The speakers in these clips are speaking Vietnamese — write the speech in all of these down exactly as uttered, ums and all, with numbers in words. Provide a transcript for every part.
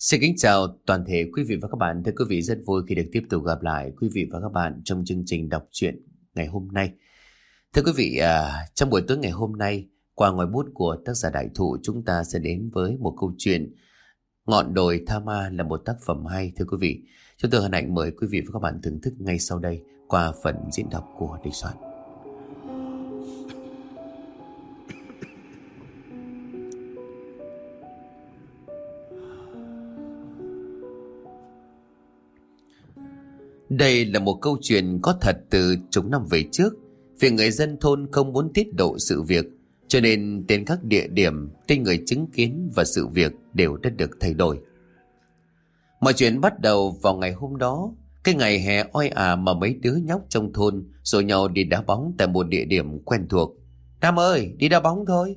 Xin kính chào toàn thể quý vị và các bạn. Thưa quý vị, rất vui khi được tiếp tục gặp lại quý vị và các bạn trong chương trình đọc truyện ngày hôm nay. Thưa quý vị, à, trong buổi tối ngày hôm nay, qua ngòi bút của tác giả Đại Thụ, chúng ta sẽ đến với một câu chuyện Ngọn đồi Tha Ma, là một tác phẩm hay. Thưa quý vị, chúng tôi hân hạnh mời quý vị và các bạn thưởng thức ngay sau đây qua phần diễn đọc của Địch Soạn. Đây là một câu chuyện có thật từ chục năm về trước. Vì người dân thôn không muốn tiết lộ sự việc, cho nên tên các địa điểm, tên người chứng kiến và sự việc đều đã được thay đổi. Mọi chuyện bắt đầu vào ngày hôm đó, cái ngày hè oi ả mà mấy đứa nhóc trong thôn rủ nhau đi đá bóng tại một địa điểm quen thuộc. Nam ơi, đi đá bóng thôi.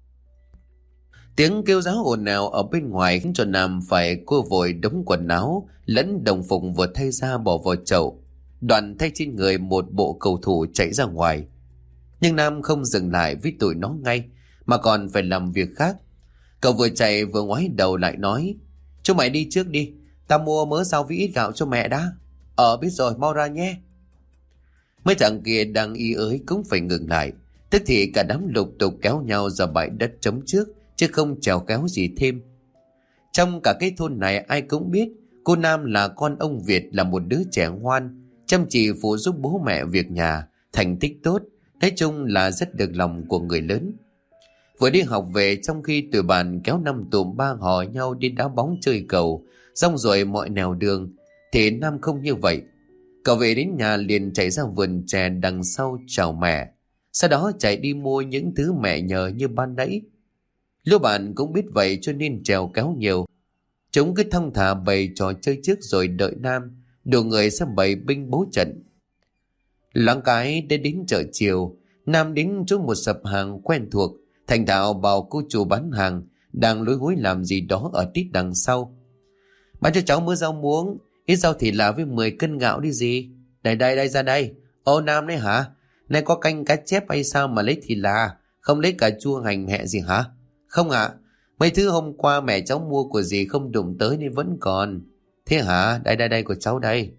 Tiếng kêu giáo ồn ào ở bên ngoài khiến cho Nam phải cua vội đống quần áo lẫn đồng phục vừa thay ra bỏ vào chậu, đoạn thay trên người một bộ cầu thủ chạy ra ngoài. Nhưng Nam không dừng lại với tụi nó ngay, mà còn phải làm việc khác. Cậu vừa chạy vừa ngoái đầu lại nói: "Chúng mày đi trước đi, tao mua mớ rau với ít gạo cho mẹ đã." "Ờ biết rồi, mau ra nhé." Mấy thằng kia đang y ới cũng phải ngừng lại, tức thì cả đám lục tục kéo nhau ra bãi đất trống trước, chứ không chèo kéo gì thêm. Trong cả cái thôn này ai cũng biết cô Nam là con ông Việt, là một đứa trẻ ngoan, chăm chỉ phụ giúp bố mẹ việc nhà, thành tích tốt, nói chung là rất được lòng của người lớn. Vừa đi học về, trong khi tụi bạn kéo năm tụm ba hò nhau đi đá bóng chơi cầu, rong ruổi mọi nẻo đường, thì Nam không như vậy. Cậu về đến nhà liền chạy ra vườn chè đằng sau chào mẹ, sau đó chạy đi mua những thứ mẹ nhờ như ban nãy. Lũ bạn cũng biết vậy cho nên trèo kéo nhiều. Chúng cứ thong thả bày trò chơi trước rồi đợi Nam đủ người sẽ bày binh bố trận. Loáng cái đến đến chợ chiều, Nam đến chỗ một sập hàng quen thuộc, thành thạo bảo cô chủ bán hàng đang lối hối làm gì đó ở tít đằng sau: "Bán cho cháu mớ rau muống, ít rau thịt lạ với mười cân gạo đi gì." "Đây đây đây, ra đây." "Ô Nam đấy hả? Nay có canh cá chép hay sao mà lấy thịt lạ, không lấy cà chua hành hẹ gì hả?" "Không ạ, à, mấy thứ hôm qua mẹ cháu mua của dì không đụng tới nên vẫn còn." "Thế hả? Đây đây đây, của cháu đây."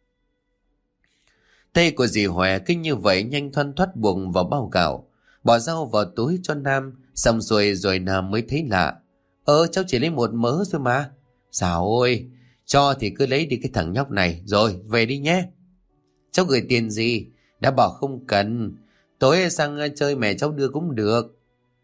Tay của dì Hòe kinh như vậy nhanh thoăn thoắt buông vào bao gạo, bỏ rau vào túi cho Nam, xong rồi rồi Nam mới thấy lạ: "Ờ cháu chỉ lấy một mớ thôi mà." "Dào ôi, cho thì cứ lấy đi cái thằng nhóc này, rồi về đi nhé." "Cháu gửi tiền gì?" "Đã bảo không cần, tối sang chơi mẹ cháu đưa cũng được."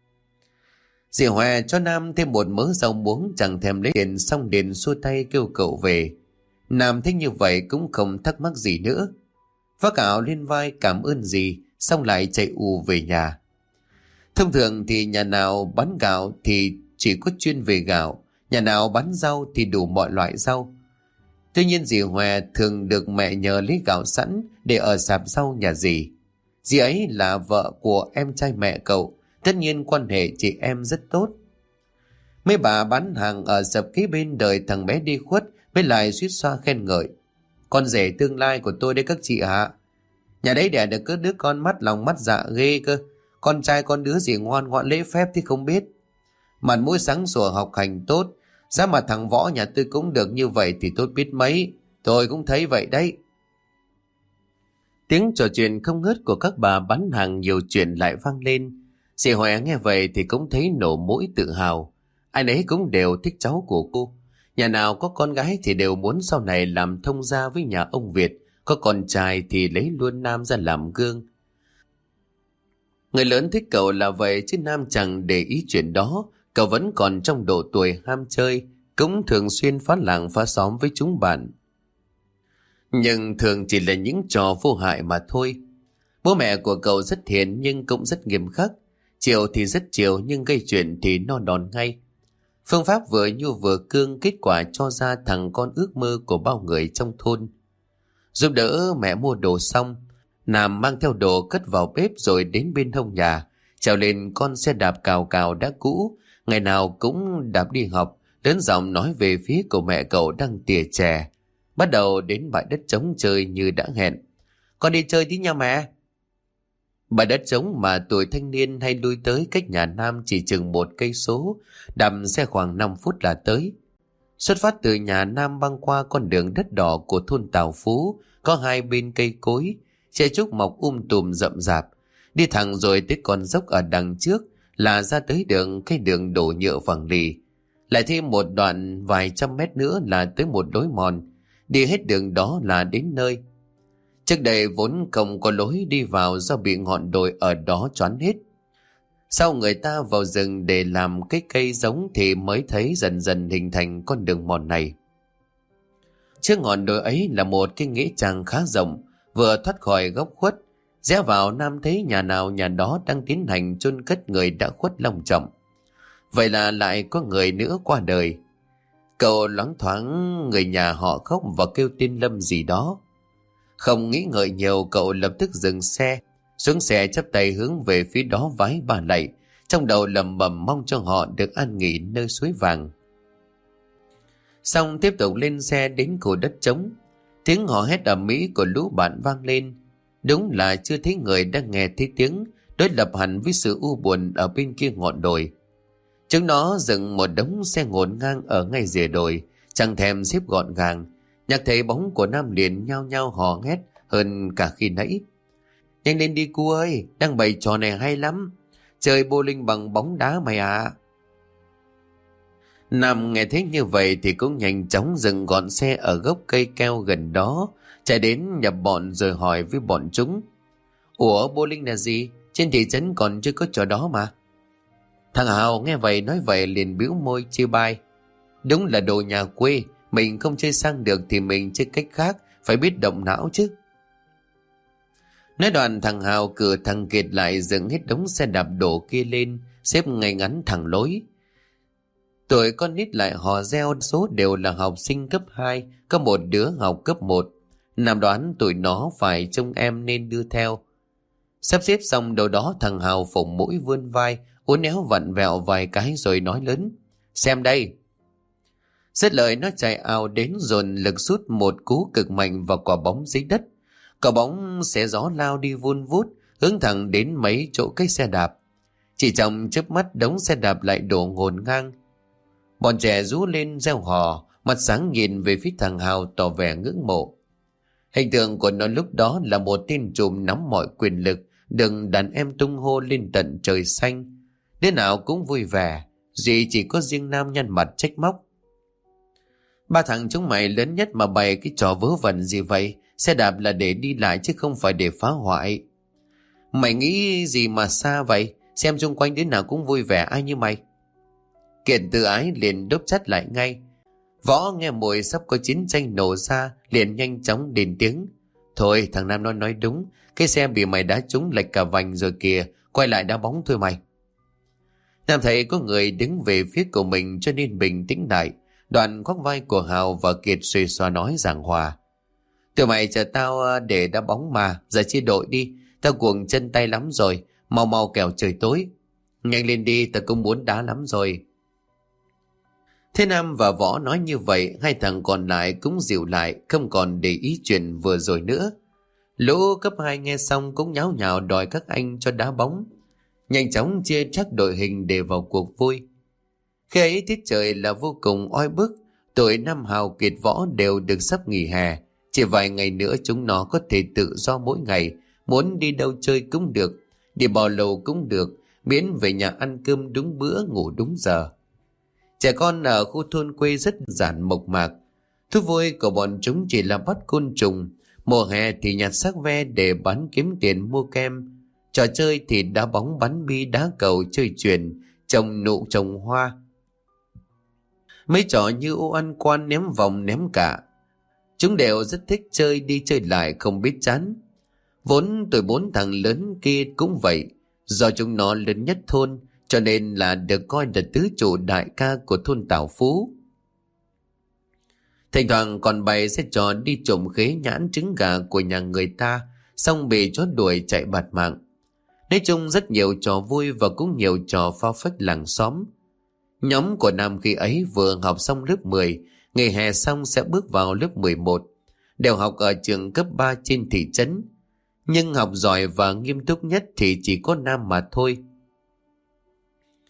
Dì Hòe cho Nam thêm một mớ rau muống, chẳng thèm lấy tiền, xong liền xua tay kêu cậu về. Nam thấy như vậy cũng không thắc mắc gì nữa, vác gạo lên vai cảm ơn dì, xong lại chạy ù về nhà. Thông thường thì nhà nào bán gạo thì chỉ có chuyên về gạo, nhà nào bán rau thì đủ mọi loại rau. Tuy nhiên dì Hòe thường được mẹ nhờ lấy gạo sẵn để ở sạp rau nhà dì. Dì ấy là vợ của em trai mẹ cậu, tất nhiên quan hệ chị em rất tốt. Mấy bà bán hàng ở sập kế bên đợi thằng bé đi khuất mới lại suýt xoa khen ngợi: "Con rể tương lai của tôi đấy các chị ạ. Nhà đấy đẻ được cứ đứa con mắt lòng mắt dạ ghê cơ. Con trai con đứa gì ngoan ngoãn lễ phép thì không biết. Mặt mũi sáng sủa học hành tốt. Giá mà thằng Võ nhà tôi cũng được như vậy thì tốt biết mấy. Tôi cũng thấy vậy đấy." Tiếng trò chuyện không ngớt của các bà bán hàng nhiều chuyện lại vang lên. Dì Hòe nghe vậy thì cũng thấy nổ mũi tự hào. Ai nấy cũng đều thích cháu của cô. Nhà nào có con gái thì đều muốn sau này làm thông gia với nhà ông Việt, có con trai thì lấy luôn Nam ra làm gương. Người lớn thích cậu là vậy, chứ Nam chẳng để ý chuyện đó. Cậu vẫn còn trong độ tuổi ham chơi, cũng thường xuyên phá làng phá xóm với chúng bạn. Nhưng thường chỉ là những trò vô hại mà thôi. Bố mẹ của cậu rất hiền nhưng cũng rất nghiêm khắc. Chiều thì rất chiều nhưng gây chuyện thì no đòn ngay. Phương pháp vừa nhu vừa cương, kết quả cho ra thằng con ước mơ của bao người trong thôn. Giúp đỡ mẹ mua đồ xong, Nam mang theo đồ cất vào bếp rồi đến bên hông nhà, trèo lên con xe đạp cào cào đã cũ, ngày nào cũng đạp đi học, lớn giọng nói về phía của mẹ cậu đang tỉa chè. Bắt đầu đến bãi đất trống chơi như đã hẹn: "Con đi chơi tí nha mẹ." Bãi đất trống mà tuổi thanh niên hay lui tới cách nhà Nam chỉ chừng một cây số, đạp xe khoảng năm phút là tới. Xuất phát từ nhà Nam băng qua con đường đất đỏ của thôn Tào Phú, có hai bên cây cối, tre trúc mọc um tùm rậm rạp. Đi thẳng rồi tới con dốc ở đằng trước là ra tới đường cái đường đổ nhựa phẳng lì. Lại thêm một đoạn vài trăm mét nữa là tới một lối mòn. Đi hết đường đó là đến nơi. Trước đây vốn không có lối đi vào do bị ngọn đồi ở đó choán hết. Sau người ta vào rừng để làm cái cây giống thì mới thấy dần dần hình thành con đường mòn này. Trước ngọn đồi ấy là một cái nghĩa trang khá rộng, vừa thoát khỏi góc khuất. Rẽ vào Nam thấy nhà nào nhà đó đang tiến hành chôn cất người đã khuất long trọng. Vậy là lại có người nữa qua đời. Cậu loáng thoáng người nhà họ khóc và kêu tên Lâm gì đó. Không nghĩ ngợi nhiều, cậu lập tức dừng xe, xuống xe chắp tay hướng về phía đó vái ba lạy, trong đầu lầm bầm mong cho họ được an nghỉ nơi suối vàng. Xong tiếp tục lên xe đến khu đất trống. Tiếng hò hét ầm ĩ của lũ bạn vang lên. Đúng là chưa thấy người đang nghe thấy tiếng, đối lập hẳn với sự u buồn ở bên kia ngọn đồi. Chúng nó dựng một đống xe ngổn ngang ở ngay rìa đồi, chẳng thèm xếp gọn gàng. Nhạc thấy bóng của Nam liền nhao nhao hò hét hơn cả khi nãy. Nhanh lên đi cu ơi, đang bày trò này hay lắm. Chơi bowling bằng bóng đá mày à. Nam nghe thấy như vậy thì cũng nhanh chóng dừng gọn xe ở gốc cây keo gần đó, chạy đến nhập bọn rồi hỏi với bọn chúng. Ủa, bowling là gì? Trên thị trấn còn chưa có trò đó mà. Thằng Hào nghe vậy nói vậy liền bĩu môi chê bai. Đúng là đồ nhà quê, mình không chơi sang được thì mình chơi cách khác, phải biết động não chứ. Nói đoạn thằng Hào cử thằng Kiệt lại dựng hết đống xe đạp đổ kia lên, xếp ngay ngắn thẳng lối. Tuổi con nít lại hò reo, số đều là học sinh cấp hai, có một đứa học cấp một. Nam đoán tụi nó phải trông em nên đưa theo. Sắp xếp xong đâu đó thằng Hào phồng mũi vươn vai, uốn éo vặn vẹo vài cái rồi nói lớn. Xem đây. Dứt lời nó chạy ào đến dồn lực sút một cú cực mạnh vào quả bóng dưới đất. Quả bóng xé gió lao đi vun vút, hướng thẳng đến mấy chỗ cái xe đạp. Chỉ trong chớp mắt đống xe đạp lại đổ ngổn ngang. Bọn trẻ rú lên reo hò, mặt sáng nhìn về phía thằng Hào tỏ vẻ ngưỡng mộ. Hình tượng của nó lúc đó là một tên trùm nắm mọi quyền lực, đừng đàn em tung hô lên tận trời xanh. Đứa nào cũng vui vẻ, duy chỉ có riêng Nam nhăn mặt trách móc. Ba thằng chúng mày lớn nhất mà bày cái trò vớ vẩn gì vậy? Xe đạp là để đi lại chứ không phải để phá hoại. Mày nghĩ gì mà xa vậy? Xem xung quanh đứa nào cũng vui vẻ ai như mày. Kiện Tự Ái liền đốc chắt lại ngay. Võ nghe mùi sắp có chiến tranh nổ ra, liền nhanh chóng đền tiếng. Thôi thằng Nam nó nói đúng, cái xe bị mày đá trúng lệch cả vành rồi kìa, quay lại đá bóng thôi mày. Nam thấy có người đứng về phía của mình cho nên bình tĩnh lại. Đoạn khoác vai của Hào và Kiệt xuề xoa nói giảng hòa. Tụi mày chờ tao để đá bóng mà, giờ chia đội đi, tao cuồng chân tay lắm rồi, mau mau kẻo trời tối. Nhanh lên đi, tao cũng muốn đá lắm rồi. Thế Nam và Võ nói như vậy, hai thằng còn lại cũng dịu lại, không còn để ý chuyện vừa rồi nữa. Lũ cấp hai nghe xong cũng nháo nhào đòi các anh cho đá bóng. Nhanh chóng chia chắc đội hình để vào cuộc vui. Khi ấy tiết trời là vô cùng oi bức, tụi Nam Hào Kiệt Võ đều được sắp nghỉ hè. Chỉ vài ngày nữa chúng nó có thể tự do mỗi ngày, muốn đi đâu chơi cũng được, đi bò lầu cũng được, miễn về nhà ăn cơm đúng bữa ngủ đúng giờ. Trẻ con ở khu thôn quê rất giản mộc mạc. Thú vui của bọn chúng chỉ là bắt côn trùng, mùa hè thì nhặt xác ve để bán kiếm tiền mua kem. Trò chơi thì đá bóng, bắn bi, đá cầu, chơi chuyền, trồng nụ trồng hoa. Mấy trò như ô ăn quan, ném vòng, ném cả. Chúng đều rất thích chơi đi chơi lại không biết chán. Vốn tuổi bốn thằng lớn kia cũng vậy. Do chúng nó lớn nhất thôn, cho nên là được coi là tứ chủ đại ca của thôn Tảo Phú. Thỉnh thoảng còn bày sẽ trò đi trộm khế nhãn trứng gà của nhà người ta, xong bị chó đuổi chạy bạt mạng. Nói chung rất nhiều trò vui và cũng nhiều trò phá phách làng xóm. Nhóm của Nam khi ấy vừa học xong lớp mười, nghỉ hè xong sẽ bước vào lớp mười một, đều học ở trường cấp ba trên thị trấn. Nhưng học giỏi và nghiêm túc nhất thì chỉ có Nam mà thôi.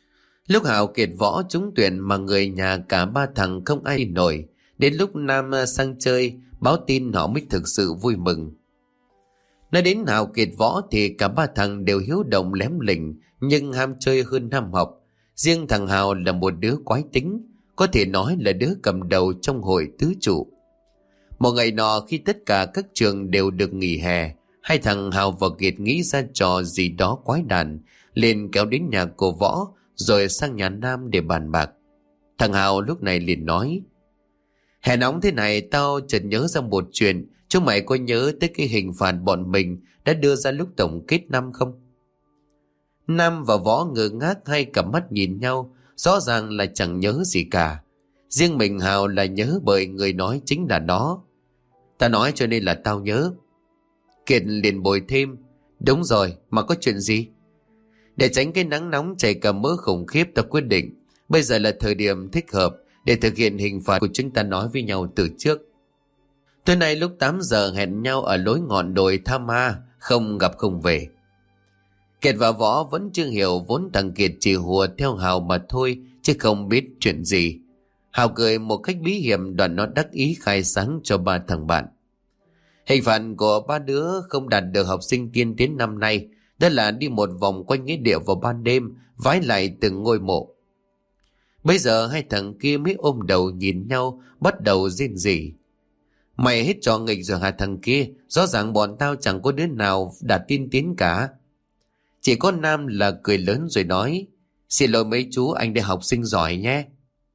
Lúc Hào kiệt võ trúng tuyển mà người nhà cả ba thằng không ai nổi. Đến lúc Nam sang chơi báo tin họ mới thực sự vui mừng. Nói đến Hào kiệt võ thì cả ba thằng đều hiếu động lém lỉnh nhưng ham chơi hơn ham học. Riêng thằng Hào là một đứa quái tính, có thể nói là đứa cầm đầu trong hội tứ trụ. Một ngày nọ khi tất cả các trường đều được nghỉ hè, hai thằng Hào và Kiệt nghĩ ra trò gì đó quái đản, liền kéo đến nhà cô Võ rồi sang nhà Nam để bàn bạc. Thằng Hào lúc này liền nói: Hè nóng thế này tao chợt nhớ ra một chuyện. Chúng mày có nhớ tới cái hình phạt bọn mình đã đưa ra lúc tổng kết năm không? Nam và Võ ngơ ngác hai cặp mắt nhìn nhau, rõ ràng là chẳng nhớ gì cả. Riêng mình Hào là nhớ bởi người nói chính là nó. Ta nói cho nên là tao nhớ. Kiệt liền bồi thêm: Đúng rồi, mà có chuyện gì? Để tránh cái nắng nóng chảy cả mỡ khủng khiếp, ta quyết định bây giờ là thời điểm thích hợp để thực hiện hình phạt của chúng ta nói với nhau từ trước. Tối nay lúc tám giờ hẹn nhau ở lối ngọn đồi Tha Ma, không gặp không về. Kiệt và Võ vẫn chưa hiểu, vốn thằng Kiệt chỉ hùa theo Hào mà thôi chứ không biết chuyện gì. Hào cười một cách bí hiểm, đoạn nó đắc ý khai sáng cho ba thằng bạn. Hình phạt của ba đứa không đạt được học sinh tiên tiến năm nay đó là đi một vòng quanh nghĩa địa vào ban đêm, vái lại từng ngôi mộ. Bây giờ hai thằng kia mới ôm đầu nhìn nhau, bắt đầu rên rỉ. Mày hết trò nghịch rồi hả thằng kia? Rõ ràng bọn tao chẳng có đứa nào đạt tiên tiến cả. Chỉ có Nam là cười lớn rồi nói: Xin lỗi mấy chú, anh đây học sinh giỏi nhé.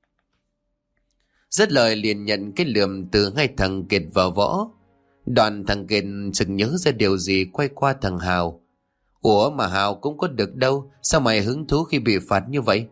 Dứt lời liền nhận cái lườm từ hai thằng Kiệt và Võ. Đoạn thằng Kiệt sực nhớ ra điều gì, quay qua thằng Hào: Ủa mà Hào cũng có được đâu, sao mày hứng thú khi bị phạt như vậy?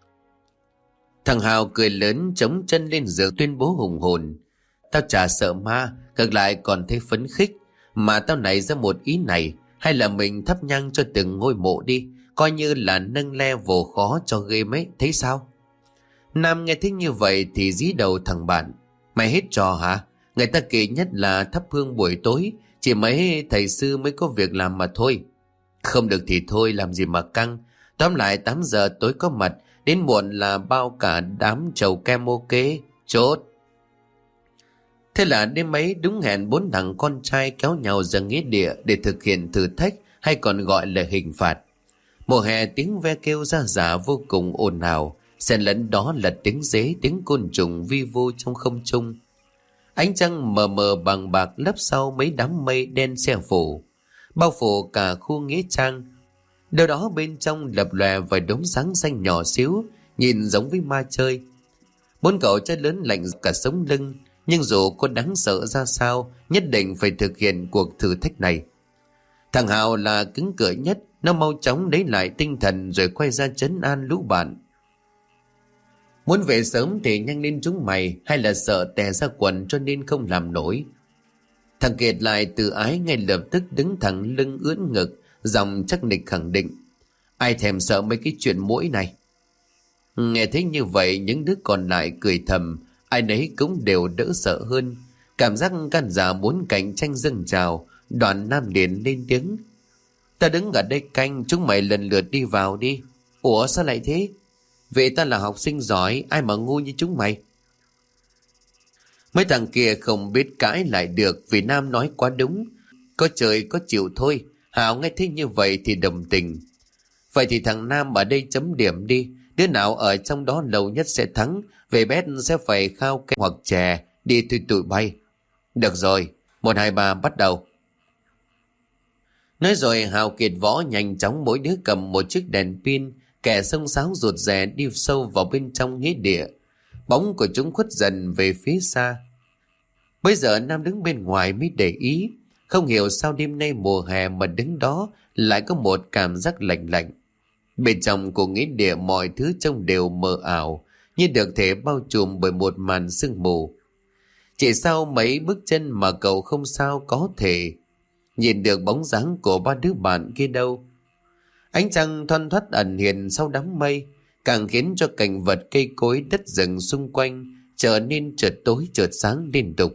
Thằng Hào cười lớn chống chân lên giường tuyên bố hùng hồn: Tao chả sợ ma, ngược lại còn thấy phấn khích. Mà tao nảy ra một ý này, hay là mình thắp nhang cho từng ngôi mộ đi, coi như là nâng level khó cho game ấy, thấy sao? Nam nghe thích như vậy thì dí đầu thằng bạn: Mày hết trò hả? Người ta kỵ nhất là thắp hương buổi tối, chỉ mấy thầy sư mới có việc làm mà thôi. Không được thì thôi, làm gì mà căng. Tóm lại tám giờ tối có mặt, đến muộn là bao cả đám trầu kem ok, chốt. Thế là đêm ấy đúng hẹn, bốn thằng con trai kéo nhau ra nghĩa địa để thực hiện thử thách, hay còn gọi là hình phạt. Mùa hè tiếng ve kêu ra rả vô cùng ồn ào, xen lẫn đó là tiếng dế, tiếng côn trùng vi vu trong không trung. Ánh trăng mờ mờ bằng bạc lấp sau mấy đám mây đen che phủ, bao phủ cả khu nghĩa trang. Đâu đó bên trong lập lòe vài đống sáng xanh nhỏ xíu, nhìn giống với ma chơi. Bốn cậu trai lớn lạnh cả sống lưng, nhưng dù có đáng sợ ra sao, nhất định phải thực hiện cuộc thử thách này. Thằng Hào là cứng cỏi nhất, nó mau chóng lấy lại tinh thần rồi quay ra trấn an lũ bạn. Muốn về sớm thì nhanh lên chúng mày, hay là sợ tè ra quần cho nên không làm nổi? Thằng Kiệt lại tự ái ngay lập tức đứng thẳng lưng ưỡn ngực, giọng chắc nịch khẳng định: Ai thèm sợ mấy cái chuyện mũi này? Nghe thấy như vậy, những đứa còn lại cười thầm, ai nấy cũng đều đỡ sợ hơn. Cảm giác can giả muốn cạnh tranh dâng trào. Đoàn Nam liền lên tiếng: Ta đứng ở đây canh, chúng mày lần lượt đi vào đi. Ủa sao lại thế? Vậy ta là học sinh giỏi, ai mà ngu như chúng mày? Mấy thằng kia không biết cãi lại được, vì Nam nói quá đúng. Có trời có chịu thôi. Hào nghe thấy như vậy thì đồng tình: Vậy thì thằng Nam ở đây chấm điểm đi. Đứa nào ở trong đó lâu nhất sẽ thắng. Về bét sẽ phải khao cây hoặc chè, đi tụi tụi bay. Được rồi, một hai ba bắt đầu. Nói rồi Hào, Kiệt, Võ nhanh chóng mỗi đứa cầm một chiếc đèn pin, kẻ xông xáo rụt rè đi sâu vào bên trong nghĩa địa. Bóng của chúng khuất dần về phía xa. Bây giờ Nam đứng bên ngoài mới để ý, không hiểu sao đêm nay mùa hè mà đứng đó lại có một cảm giác lạnh lạnh. Bên trong của nghĩa địa mọi thứ trông đều mờ ảo, như được thể bao trùm bởi một màn sương mù. Chỉ sau mấy bước chân mà cậu không sao có thể nhìn được bóng dáng của ba đứa bạn kia đâu. Ánh trăng thoăn thoắt ẩn hiện sau đám mây, càng khiến cho cảnh vật cây cối đất rừng xung quanh trở nên chợt tối chợt sáng liên tục.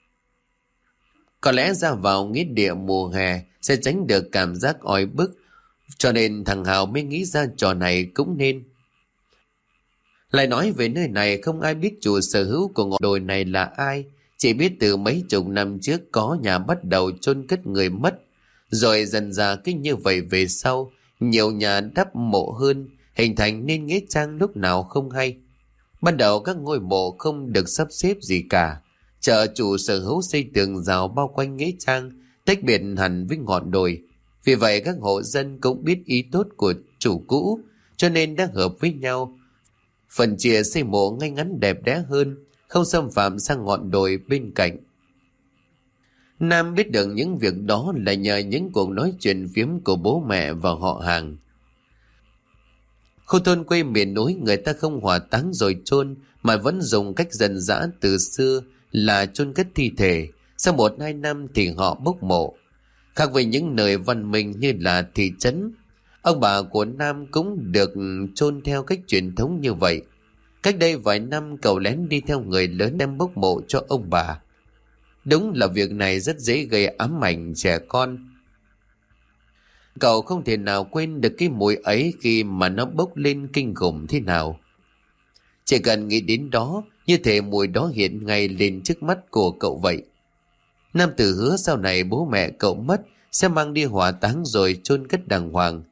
Có lẽ ra vào nghĩa địa mùa hè sẽ tránh được cảm giác oi bức, cho nên thằng Hào mới nghĩ ra trò này cũng nên. Lại nói về nơi này, không ai biết chủ sở hữu của ngọn đồi này là ai. Chỉ biết từ mấy chục năm trước có nhà bắt đầu chôn cất người mất. Rồi dần dà cứ như vậy về sau, nhiều nhà đắp mộ hơn, hình thành nên nghĩa trang lúc nào không hay. Ban đầu các ngôi mộ không được sắp xếp gì cả. Chờ chủ sở hữu xây tường rào bao quanh nghĩa trang, tách biệt hẳn với ngọn đồi. Vì vậy các hộ dân cũng biết ý tốt của chủ cũ, cho nên đã hợp với nhau. Phần chia xây mộ ngay ngắn đẹp đẽ hơn, không xâm phạm sang ngọn đồi bên cạnh. Nam biết được những việc đó là nhờ những cuộc nói chuyện phiếm của bố mẹ và họ hàng. Khu thôn quê miền núi người ta không hỏa táng rồi chôn, mà vẫn dùng cách dân dã từ xưa là chôn cất thi thể. Sau một hai năm thì họ bốc mộ. Khác với những nơi văn minh như là thị trấn, ông bà của Nam cũng được chôn theo cách truyền thống như vậy. Cách đây vài năm cậu lén đi theo người lớn đem bốc mộ cho ông bà. Đúng là việc này rất dễ gây ám ảnh trẻ con. Cậu không thể nào quên được cái mùi ấy khi mà nó bốc lên kinh khủng thế nào. Chỉ cần nghĩ đến đó, như thể mùi đó hiện ngay lên trước mắt của cậu vậy. Nam Tử hứa sau này bố mẹ cậu mất sẽ mang đi hỏa táng rồi chôn cất đàng hoàng.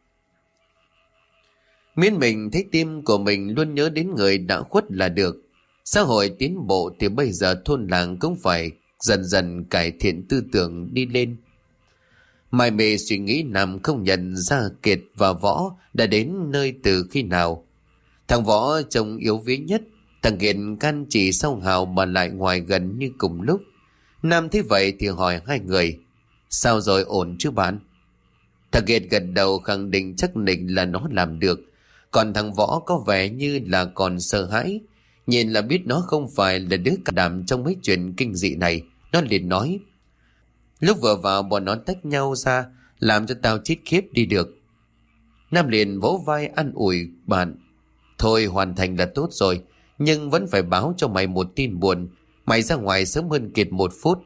Miễn mình thấy tim của mình luôn nhớ đến người đã khuất là được. Xã hội tiến bộ thì bây giờ thôn làng cũng phải dần dần cải thiện tư tưởng đi lên. Mải mê suy nghĩ Nam không nhận ra Kiệt và Võ đã đến nơi từ khi nào. Thằng Võ trông yếu vía nhất, thằng Kiệt can chỉ sau Hào mà lại ngoài gần như cùng lúc. Nam thấy vậy thì hỏi hai người: sao rồi, ổn chứ bạn? Thằng Kiệt gật đầu khẳng định chắc định là nó làm được. Còn thằng Võ có vẻ như là còn sợ hãi. Nhìn là biết nó không phải là đứa cả đảm trong mấy chuyện kinh dị này. Nó liền nói: lúc vừa vào bọn nó tách nhau ra, làm cho tao chết khiếp đi được. Nam liền vỗ vai an ủi bạn: thôi hoàn thành là tốt rồi, nhưng vẫn phải báo cho mày một tin buồn. Mày ra ngoài sớm hơn Kiệt một phút.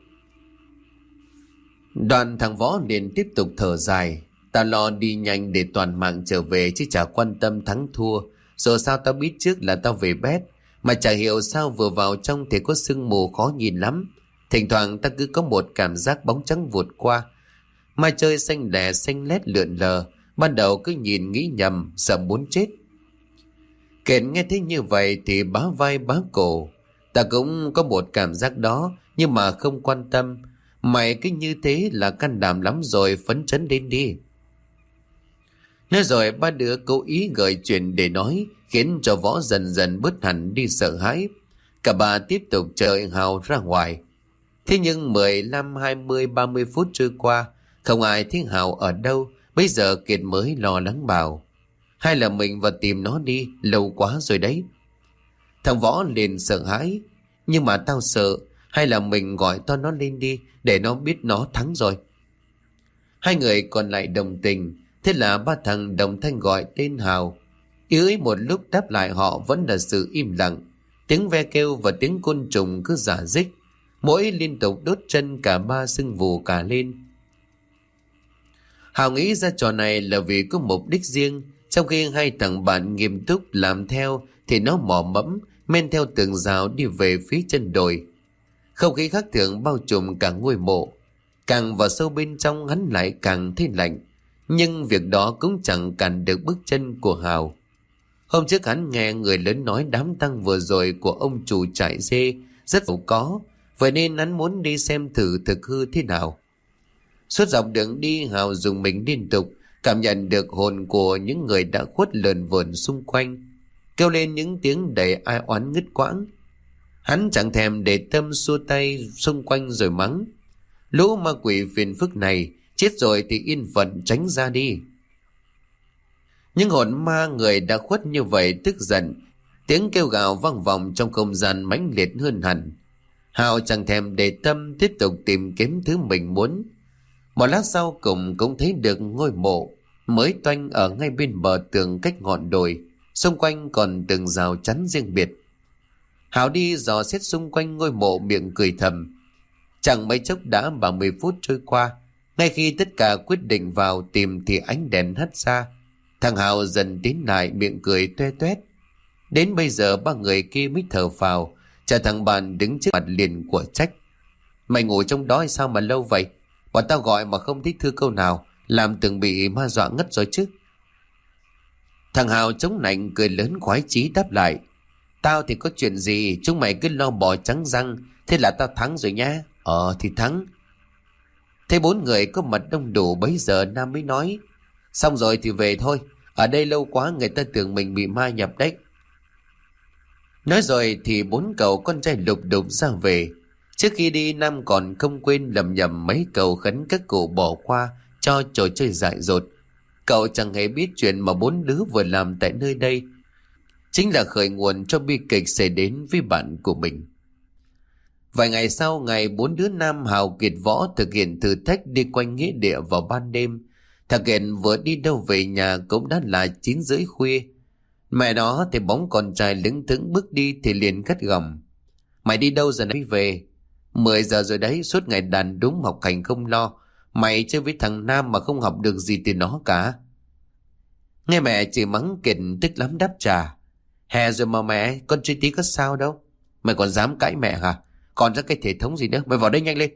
Đoàn thằng Võ liền tiếp tục thở dài: tao lo đi nhanh để toàn mạng trở về chứ chả quan tâm thắng thua. Rồi sao tao biết trước là tao về bét. Mà chả hiểu sao vừa vào trong thì có sương mù khó nhìn lắm. Thỉnh thoảng ta cứ có một cảm giác bóng trắng vụt qua. Mai trời xanh lẻ xanh lét lượn lờ. Ban đầu cứ nhìn nghĩ nhầm, sợ muốn chết. Kiệt nghe thấy như vậy thì bá vai bá cổ: ta cũng có một cảm giác đó, nhưng mà không quan tâm. Mày cứ như thế là can đảm lắm rồi, phấn chấn lên đi. Nói rồi ba đứa cố ý gợi chuyện để nói, khiến cho Võ dần dần bớt hẳn đi sợ hãi. Cả ba tiếp tục chờ Hào ra ngoài. Thế nhưng mười lăm, hai mươi, ba mươi phút trôi qua, không ai thấy Hào ở đâu. Bây giờ Kiệt mới lo lắng bảo: hay là mình vào tìm nó đi, lâu quá rồi đấy. Thằng Võ liền sợ hãi: nhưng mà tao sợ, hay là mình gọi to nó lên đi, để nó biết nó thắng rồi. Hai người còn lại đồng tình. Thế là ba thằng đồng thanh gọi tên Hào. Ý ấy một lúc đáp lại họ vẫn là sự im lặng. Tiếng ve kêu và tiếng côn trùng cứ rả rích. Mỗi liên tục đốt chân cả ba sưng vù cả lên. Hào nghĩ ra trò này là vì có mục đích riêng. Trong khi hai thằng bạn nghiêm túc làm theo thì nó mò mẫm men theo tường rào đi về phía chân đồi. Không khí khác thường bao trùm cả ngôi mộ. Càng vào sâu bên trong hắn lại càng thấy lạnh. Nhưng việc đó cũng chẳng cản được bước chân của Hào. Hôm trước hắn nghe người lớn nói đám tang vừa rồi của ông chủ trại dê rất giàu có, vậy nên hắn muốn đi xem thử thực hư thế nào. Suốt dọc đường đi, Hào dùng mình liên tục, cảm nhận được hồn của những người đã khuất lờn vờn xung quanh, kêu lên những tiếng đầy ai oán ngứt quãng. Hắn chẳng thèm để tâm, xua tay xung quanh rồi mắng: lũ ma quỷ phiền phức này, chết rồi thì yên phận tránh ra đi. Những hồn ma người đã khuất như vậy tức giận, tiếng kêu gào vang vọng trong không gian mãnh liệt hơn hẳn. Hào chẳng thèm để tâm, tiếp tục tìm kiếm thứ mình muốn. Một lát sau cùng cũng thấy được ngôi mộ mới toanh ở ngay bên bờ tường cách ngọn đồi, xung quanh còn từng rào chắn riêng biệt. Hào đi dò xét xung quanh ngôi mộ miệng cười thầm. Chẳng mấy chốc đã ba mươi phút trôi qua. Ngay khi tất cả quyết định vào tìm thì ánh đèn hắt ra. Thằng Hào dần tiến lại, miệng cười toe toét: Đến bây giờ ba người kia mới thở phào. Cha thằng bạn đứng trước mặt liền của trách: Mày ngủ trong đó hay sao mà lâu vậy? Bọn tao gọi mà không thích thư câu nào, làm từng bị ma dọa ngất rồi chứ. Thằng Hào chống nạnh cười lớn khoái chí đáp lại: Tao thì có chuyện gì, chúng mày cứ lo bò trắng răng. Thế là tao thắng rồi nhá. Ờ thì thắng. Thế bốn người có mặt đông đủ, bấy giờ Nam mới nói: Xong rồi thì về thôi, ở đây lâu quá người ta tưởng mình bị ma nhập đấy. Nói rồi thì bốn cậu con trai lục đục ra về. Trước khi đi, Nam còn không quên lầm nhầm mấy câu khấn các cụ bỏ qua cho trò chơi dại dột. Cậu chẳng hề biết chuyện mà bốn đứa vừa làm tại nơi đây chính là khởi nguồn cho bi kịch xảy đến với bạn của mình. Vài ngày sau, ngày bốn đứa Nam, Hào, Kiệt, Võ thực hiện thử thách đi quanh nghĩa địa vào ban đêm. Thằng Kiệt vừa đi đâu về nhà cũng đã là chín rưỡi khuya. Mẹ nó thì bóng con trai lững thững bước đi thì liền gắt gỏng: Mày đi đâu giờ này về? Mười giờ rồi đấy, suốt ngày đàn đúng học hành không lo. Mày chơi với thằng Nam mà không học được gì từ nó cả. Nghe mẹ chỉ mắng, Kiệt tức lắm đáp trả: Hè rồi mà mẹ, con chơi tí có sao đâu. Mày còn dám cãi mẹ hả? Còn ra cái thể thống gì nữa, mày vào đây nhanh lên.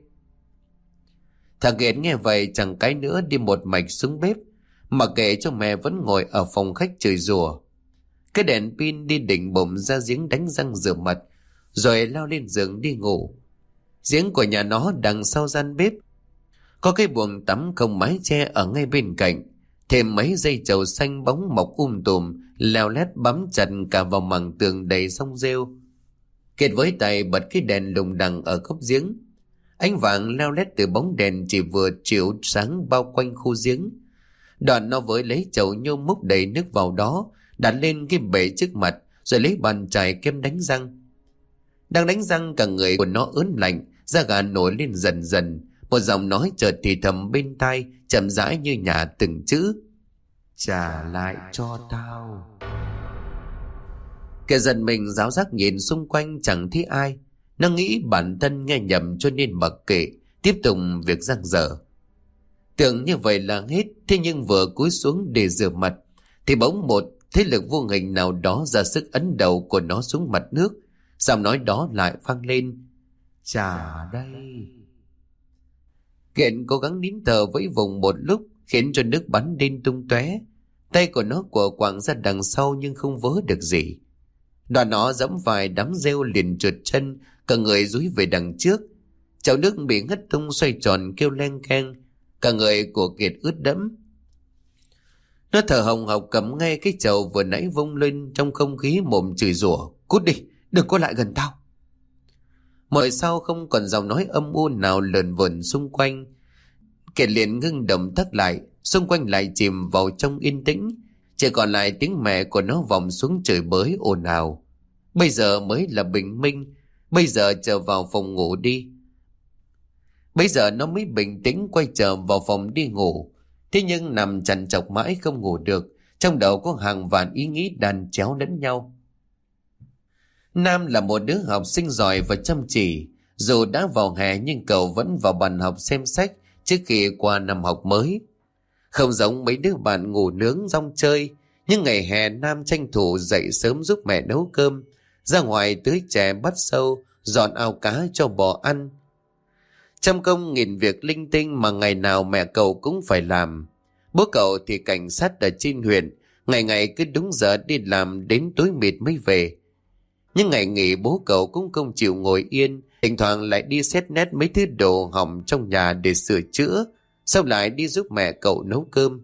Thằng Kiệt nghe vậy chẳng cái nữa, đi một mạch xuống bếp, mà kệ cho mẹ vẫn ngồi ở phòng khách chửi rủa. Cái đèn pin đi định bụng ra giếng đánh răng rửa mặt, rồi lao lên giường đi ngủ. Giếng của nhà nó đằng sau gian bếp, có cái buồng tắm không mái che ở ngay bên cạnh, thêm mấy dây trầu xanh bóng mọc um tùm leo lét bám chặt cả vào mảng tường đầy song rêu. Kiệt với tay bật cái đèn lùng đằng ở góc giếng. Ánh vàng leo lét từ bóng đèn chỉ vừa chiếu sáng bao quanh khu giếng. Đoạn nó với lấy chậu nhôm múc đầy nước vào đó, đặt lên cái bể trước mặt, rồi lấy bàn chải kem đánh răng. Đang đánh răng, cả người của nó ớn lạnh, da gà nổi lên dần dần. Một giọng nói chợt thì thầm bên tai, chậm rãi như nhả từng chữ: Trả lại cho tao. Kẻ giật mình ráo rác nhìn xung quanh chẳng thấy ai. Nó nghĩ bản thân nghe nhầm cho nên mặc kệ, tiếp tục việc giăng dở. Tưởng như vậy là hết, thế nhưng vừa cúi xuống để rửa mặt thì bỗng một thế lực vô hình nào đó ra sức ấn đầu của nó xuống mặt nước. Giọng nói đó lại vang lên: Trả đây. Kiện cố gắng nín thở với vùng một lúc, khiến cho nước bắn lên tung tóe. Tay của nó của quạng ra đằng sau nhưng không vớ được gì. Đoạn nó giẫm vài đám rêu liền trượt chân, cả người dúi về đằng trước. Chậu nước bị ngất tung xoay tròn kêu leng keng, cả người của Kiệt ướt đẫm. Nó thở hồng hộc cầm ngay cái chậu vừa nãy vung lên trong không khí, mồm chửi rủa: Cút đi, đừng có lại gần tao. Mọi sau không còn giọng nói âm u nào lờn vờn xung quanh. Kiệt liền ngưng động tác lại, xung quanh lại chìm vào trong yên tĩnh, chỉ còn lại tiếng mẹ của nó vọng xuống chửi bới ồn ào. Bây giờ mới là bình minh, bây giờ trở vào phòng ngủ đi. Bây giờ nó mới bình tĩnh quay trở vào phòng đi ngủ. Thế nhưng nằm trằn trọc mãi không ngủ được, trong đầu có hàng vạn ý nghĩ đan chéo lẫn nhau. Nam là một đứa học sinh giỏi và chăm chỉ. Dù đã vào hè nhưng cậu vẫn vào bàn học xem sách trước khi qua năm học mới. Không giống mấy đứa bạn ngủ nướng rong chơi, nhưng ngày hè Nam tranh thủ dậy sớm giúp mẹ nấu cơm, ra ngoài tưới chè bắt sâu, dọn ao cá cho bò ăn. Trăm công nghìn việc linh tinh mà ngày nào mẹ cậu cũng phải làm. Bố cậu thì cảnh sát ở trên huyện, ngày ngày cứ đúng giờ đi làm đến tối mịt mới về. Nhưng ngày nghỉ bố cậu cũng không chịu ngồi yên, thỉnh thoảng lại đi xét nét mấy thứ đồ hỏng trong nhà để sửa chữa, sau lại đi giúp mẹ cậu nấu cơm.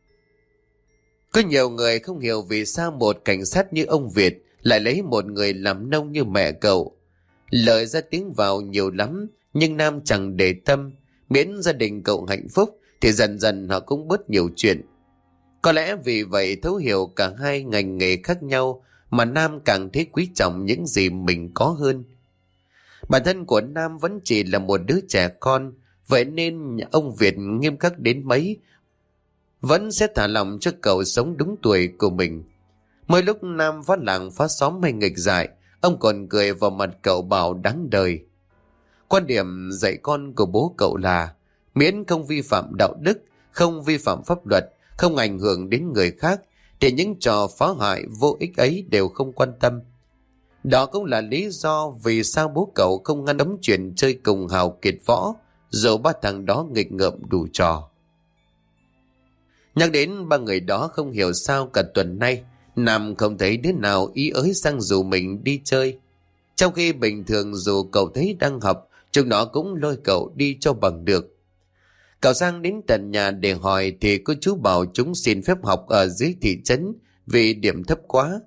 Có nhiều người không hiểu vì sao một cảnh sát như ông Việt lại lấy một người làm nông như mẹ cậu. Lời ra tiếng vào nhiều lắm, nhưng Nam chẳng để tâm, miễn gia đình cậu hạnh phúc thì dần dần họ cũng bớt nhiều chuyện. Có lẽ vì vậy thấu hiểu cả hai ngành nghề khác nhau mà Nam càng thấy quý trọng những gì mình có hơn. Bản thân của Nam vẫn chỉ là một đứa trẻ con, vậy nên ông Việt nghiêm khắc đến mấy vẫn sẽ thả lòng cho cậu sống đúng tuổi của mình. Mỗi lúc Nam phá làng phá xóm hay nghịch dại, ông còn cười vào mặt cậu bảo đáng đời. Quan điểm dạy con của bố cậu là miễn không vi phạm đạo đức, không vi phạm pháp luật, không ảnh hưởng đến người khác thì những trò phá hại vô ích ấy đều không quan tâm. Đó cũng là lý do vì sao bố cậu không ngăn đấm chuyện chơi cùng Hào Kiệt Võ, dù ba thằng đó nghịch ngợm đủ trò. Nhắc đến ba người đó, không hiểu sao cả tuần nay Nam không thấy đứa nào ý ới sang rủ mình đi chơi. Trong khi bình thường dù cậu thấy đang học, chúng nó cũng lôi cậu đi cho bằng được. Cậu sang đến tận nhà để hỏi thì cô chú bảo chúng xin phép học ở dưới thị trấn vì điểm thấp quá.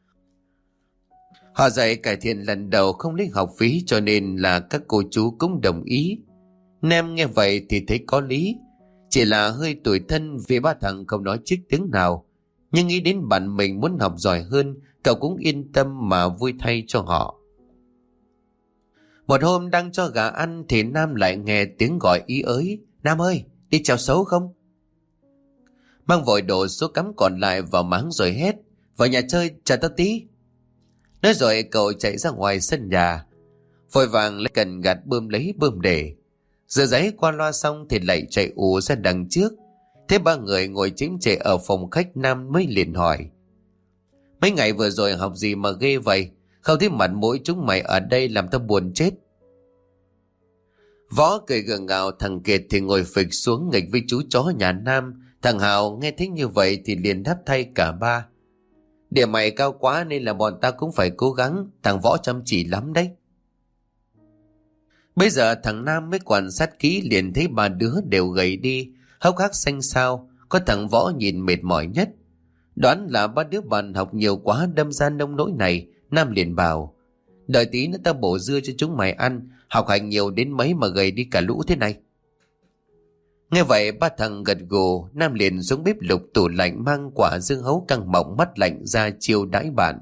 Họ dạy cải thiện lần đầu không lấy học phí, cho nên là các cô chú cũng đồng ý. Nam nghe vậy thì thấy có lý, chỉ là hơi tủi thân vì ba thằng không nói chiếc tiếng nào. Nhưng nghĩ đến bạn mình muốn học giỏi hơn, cậu cũng yên tâm mà vui thay cho họ. Một hôm đang cho gà ăn thì Nam lại nghe tiếng gọi ý ới. Nam ơi, đi chèo sấu không? Mang vội đổ số cắm còn lại vào máng rồi hét. Vào nhà chơi, chờ tao tí. Nói rồi cậu chạy ra ngoài sân nhà, vội vàng lấy cần gạt bơm lấy bơm để. Rửa giấy qua loa xong thì lại chạy ù ra đằng trước. Thế ba người ngồi chím chệ ở phòng khách, Nam mới liền hỏi. Mấy ngày vừa rồi học gì mà ghê vậy? Không thấy mặt mũi chúng mày ở đây làm tao buồn chết. Võ cười gượng gạo, thằng Kiệt thì ngồi phịch xuống nghịch với chú chó nhà Nam. Thằng Hào nghe thấy như vậy thì liền đáp thay cả ba. Điểm mày cao quá nên là bọn ta cũng phải cố gắng, thằng Võ chăm chỉ lắm đấy. Bây giờ thằng Nam mới quan sát kỹ liền thấy ba đứa đều gầy đi, hốc hác xanh xao, có thằng Võ nhìn mệt mỏi nhất. Đoán là ba đứa bạn học nhiều quá đâm ra nông nỗi này. Nam liền bảo, đợi tí nữa tao bổ dưa cho chúng mày ăn, học hành nhiều đến mấy mà gầy đi cả lũ thế này. Nghe vậy ba thằng gật gù. Nam liền xuống bếp lục tủ lạnh mang quả dưa hấu căng mọng mắt lạnh ra chiêu đãi bạn.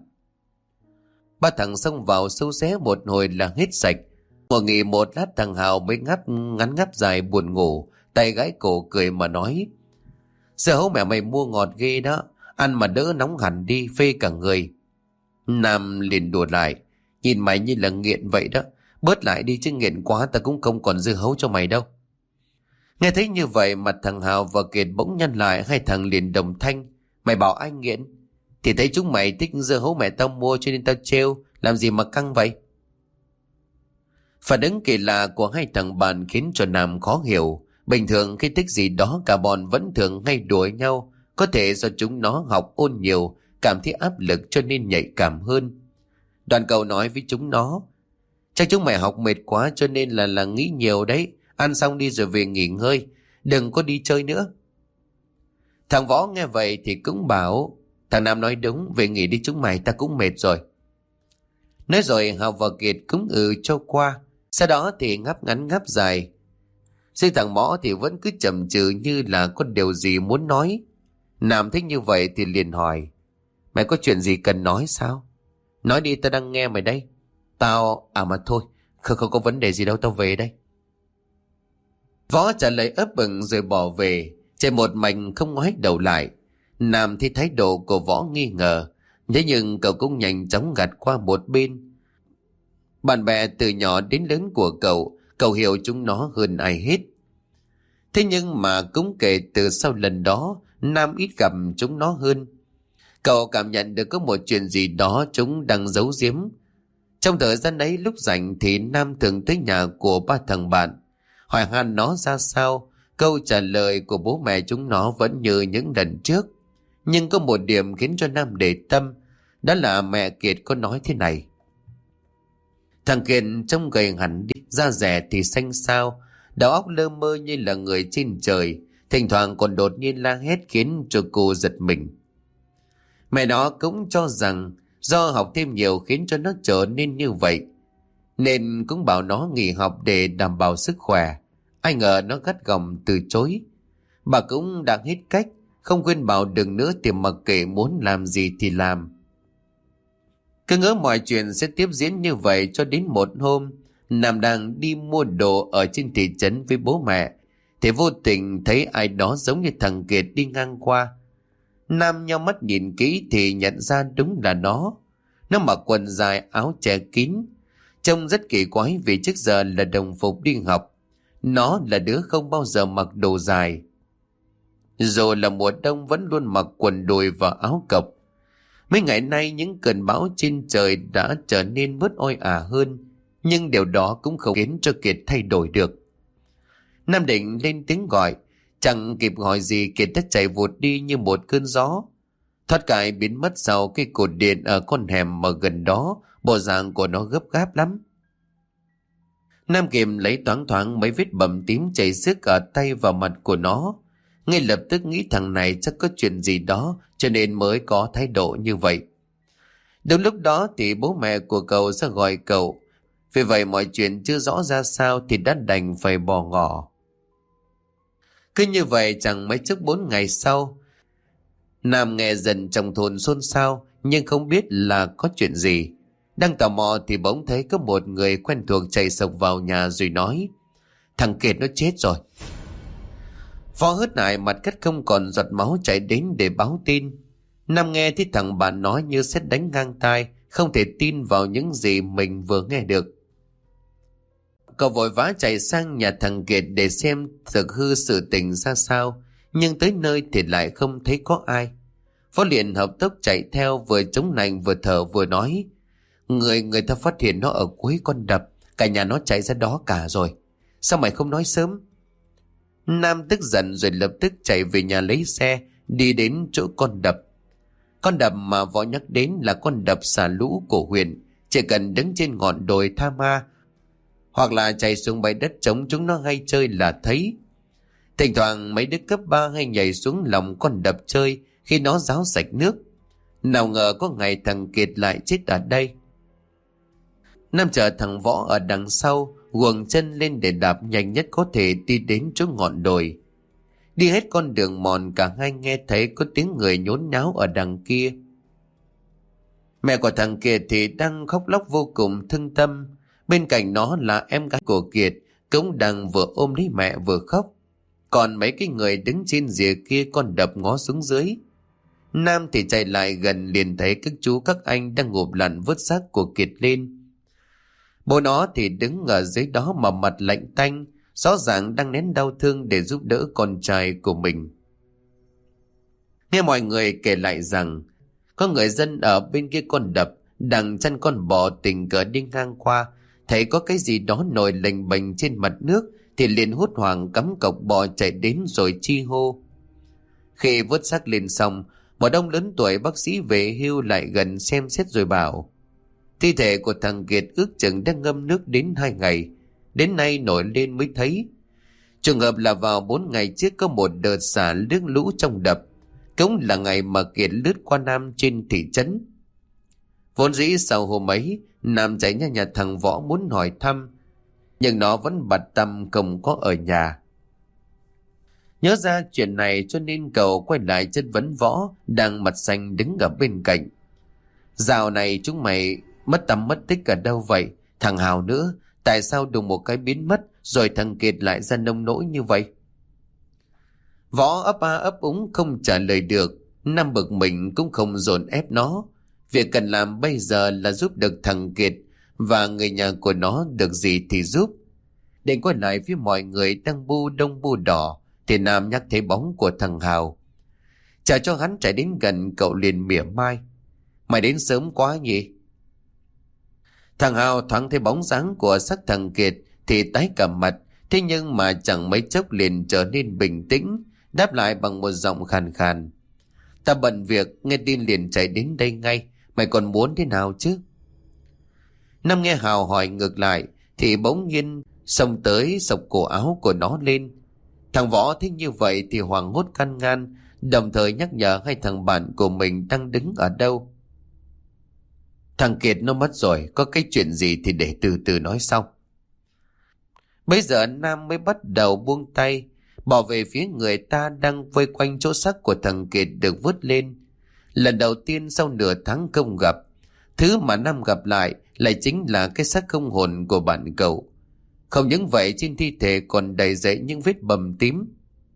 Ba thằng xông vào sâu xé một hồi là hết sạch. Ngồi nghỉ một lát thằng Hào mới ngáp ngắn ngáp dài buồn ngủ, tay gãi cổ cười mà nói, dưa hấu mẹ mày mua ngọt ghê đó, ăn mà đỡ nóng hẳn đi, phê cả người. Nam liền đùa lại, nhìn mày như là nghiện vậy đó, bớt lại đi chứ nghiện quá ta cũng không còn dưa hấu cho mày đâu. Nghe thấy như vậy mặt thằng Hào và Kiệt bỗng nhăn lại, hai thằng liền đồng thanh, mày bảo anh nghiện thì thấy chúng mày thích dưa hấu mẹ tao mua cho nên tao trêu, làm gì mà căng vậy. Phản ứng kỳ lạ của hai thằng bạn khiến cho Nam khó hiểu. Bình thường khi thích gì đó cả bọn vẫn thường hay đùa nhau, có thể do chúng nó học ôn nhiều, cảm thấy áp lực cho nên nhạy cảm hơn. Đoàn cậu nói với chúng nó, chắc chúng mày học mệt quá cho nên là là nghĩ nhiều đấy, ăn xong đi rồi về nghỉ ngơi, đừng có đi chơi nữa. Thằng Võ nghe vậy thì cũng bảo, thằng Nam nói đúng, về nghỉ đi chúng mày, ta cũng mệt rồi. Nói rồi Hào và Kiệt cũng ừ cho qua, sau đó thì ngáp ngắn ngáp dài. Riêng thằng Mõ thì vẫn cứ chầm chừ như là có điều gì muốn nói. Nam thích như vậy thì liền hỏi, mày có chuyện gì cần nói sao? Nói đi, tao đang nghe mày đây. Tao, à mà thôi, không, không có vấn đề gì đâu, tao về đây. Võ trả lời ấp ừng rồi bỏ về, chạy một mạch không ngoái đầu lại. Nam thấy thái độ của Võ nghi ngờ, thế nhưng cậu cũng nhanh chóng gạt qua một bên. Bạn bè từ nhỏ đến lớn của cậu, cậu hiểu chúng nó hơn ai hết. Thế nhưng mà cũng kể từ sau lần đó, Nam ít gặp chúng nó hơn. Cậu cảm nhận được có một chuyện gì đó chúng đang giấu giếm. Trong thời gian ấy lúc rảnh thì Nam thường tới nhà của ba thằng bạn, hỏi han nó ra sao. Câu trả lời của bố mẹ chúng nó vẫn như những lần trước. Nhưng có một điểm khiến cho Nam để tâm, đó là mẹ Kiệt có nói thế này. Thằng Kiệt trông gầy hẳn đi, da dẻ thì xanh xao, đầu óc lơ mơ như là người trên trời, thỉnh thoảng còn đột nhiên la hét khiến cho cô giật mình. Mẹ nó cũng cho rằng do học thêm nhiều khiến cho nó trở nên như vậy, nên cũng bảo nó nghỉ học để đảm bảo sức khỏe. Ai ngờ nó gắt gỏng từ chối. Bà cũng đã hết cách, không khuyên bảo đừng nữa thì mặc kệ muốn làm gì thì làm. Cứ ngỡ mọi chuyện sẽ tiếp diễn như vậy cho đến một hôm, Nam đang đi mua đồ ở trên thị trấn với bố mẹ, thì vô tình thấy ai đó giống như thằng Kiệt đi ngang qua. Nam nheo mắt nhìn kỹ thì nhận ra đúng là nó. Nó mặc quần dài áo che kín, trông rất kỳ quái vì trước giờ là đồng phục đi học. Nó là đứa không bao giờ mặc đồ dài. Dù là mùa đông vẫn luôn mặc quần đùi và áo cộc. Mấy ngày nay những cơn bão trên trời đã trở nên bớt oi ả hơn, nhưng điều đó cũng không khiến cho Kiệt thay đổi được. Nam định lên tiếng gọi, chẳng kịp hỏi gì Kiệt đã chạy vụt đi như một cơn gió, thoát cái biến mất sau cái cột điện ở con hẻm ở gần đó. Bộ dạng của nó gấp gáp lắm. Nam Kiệm lấy thoáng thoáng mấy vết bầm tím chảy xước ở tay và mặt của nó, ngay lập tức nghĩ thằng này chắc có chuyện gì đó cho nên mới có thái độ như vậy. Đúng lúc đó thì bố mẹ của cậu ra gọi cậu, vì vậy mọi chuyện chưa rõ ra sao thì đã đành phải bỏ ngỏ. Cứ như vậy chẳng mấy chốc bốn ngày sau, Nam nghe dần trong thôn xôn xao nhưng không biết là có chuyện gì. Đang tò mò thì bỗng thấy có một người quen thuộc chạy sộc vào nhà rồi nói: "Thằng Kiệt nó chết rồi." Võ hớt hải mặt cắt không còn giọt máu chạy đến để báo tin. Nam nghe thấy thằng bạn nói như sét đánh ngang tai, không thể tin vào những gì mình vừa nghe được. Cậu vội vã chạy sang nhà thằng Kiệt để xem thực hư sự tình ra sao, nhưng tới nơi thì lại không thấy có ai. Võ liền hợp tốc chạy theo, vừa chống nạnh vừa thở vừa nói: Người người ta phát hiện nó ở cuối con đập, cả nhà nó chạy ra đó cả rồi. Sao mày không nói sớm? Nam tức giận rồi lập tức chạy về nhà lấy xe, đi đến chỗ con đập. Con đập mà Võ nhắc đến là con đập xả lũ của huyện. Chỉ cần đứng trên ngọn đồi Tha Ma hoặc là chạy xuống bãi đất trống chúng nó hay chơi là thấy. Thỉnh thoảng mấy đứa cấp ba hay nhảy xuống lòng con đập chơi khi nó ráo sạch nước. Nào ngờ có ngày thằng Kiệt lại chết ở đây. Nam chở thằng Võ ở đằng sau, guồng chân lên để đạp nhanh nhất có thể đi đến chỗ ngọn đồi. Đi hết con đường mòn, cả hai nghe thấy có tiếng người nhốn nháo ở đằng kia. Mẹ của thằng Kiệt thì đang khóc lóc vô cùng thương tâm. Bên cạnh nó là em gái của Kiệt, cũng đang vừa ôm lấy mẹ vừa khóc. Còn mấy cái người đứng trên rìa kia con đập ngó xuống dưới. Nam thì chạy lại gần liền thấy các chú các anh đang ngụp lặn vớt xác của Kiệt lên. Bố nó thì đứng ở dưới đó mà mặt lạnh tanh, rõ ràng đang nén đau thương để giúp đỡ con trai của mình. Nghe mọi người kể lại rằng có người dân ở bên kia con đập đang chăn con bò tình cờ đi ngang qua, thấy có cái gì đó nổi lềnh bềnh trên mặt nước thì liền hốt hoảng cắm cọc bò chạy đến rồi chi hô. Khi vớt xác lên xong, một ông lớn tuổi bác sĩ về hưu lại gần xem xét rồi bảo: Thi thể của thằng Kiệt ước chừng đã ngâm nước đến hai ngày, đến nay nổi lên mới thấy. Trường hợp là vào bốn ngày trước có một đợt xả nước lũ trong đập, cũng là ngày mà Kiệt lướt qua Nam trên thị trấn. Vốn dĩ sau hôm ấy, Nam chạy nhà nhà thằng Võ muốn hỏi thăm, nhưng nó vẫn bặt tâm không có ở nhà. Nhớ ra chuyện này cho nên cậu quay lại chất vấn Võ đang mặt xanh đứng ở bên cạnh. Dạo này chúng mày mất tăm mất tích ở đâu vậy? Thằng Hào nữa, tại sao đùng một cái biến mất rồi thằng Kiệt lại ra nông nỗi như vậy? Võ ấp a ấp úng không trả lời được. Nam bực mình cũng không dồn ép nó. Việc cần làm bây giờ là giúp được thằng Kiệt và người nhà của nó được gì thì giúp. Định quay lại với mọi người đang bu đông bu đỏ thì Nam nhắc thấy bóng của thằng Hào. Chả cho hắn chạy đến gần, cậu liền mỉa mai: Mày đến sớm quá nhỉ? Thằng Hào thoáng thấy bóng dáng của xác thằng Kiệt thì tái cả mặt, thế nhưng mà chẳng mấy chốc liền trở nên bình tĩnh, đáp lại bằng một giọng khàn khàn: Ta bận việc, nghe tin liền chạy đến đây ngay, mày còn muốn thế nào chứ? Nam nghe Hào hỏi ngược lại thì bỗng nhiên xông tới xộc cổ áo của nó lên. Thằng Võ thấy như vậy thì hoảng hốt can ngăn, đồng thời nhắc nhở hai thằng bạn của mình đang đứng ở đâu. Thằng Kiệt nó mất rồi, có cái chuyện gì thì để từ từ nói sau. Bây giờ Nam mới bắt đầu buông tay, bỏ về phía người ta đang vây quanh chỗ xác của thằng Kiệt được vớt lên. Lần đầu tiên sau nửa tháng không gặp, thứ mà Nam gặp lại lại chính là cái xác không hồn của bạn cậu. Không những vậy, trên thi thể còn đầy dẫy những vết bầm tím.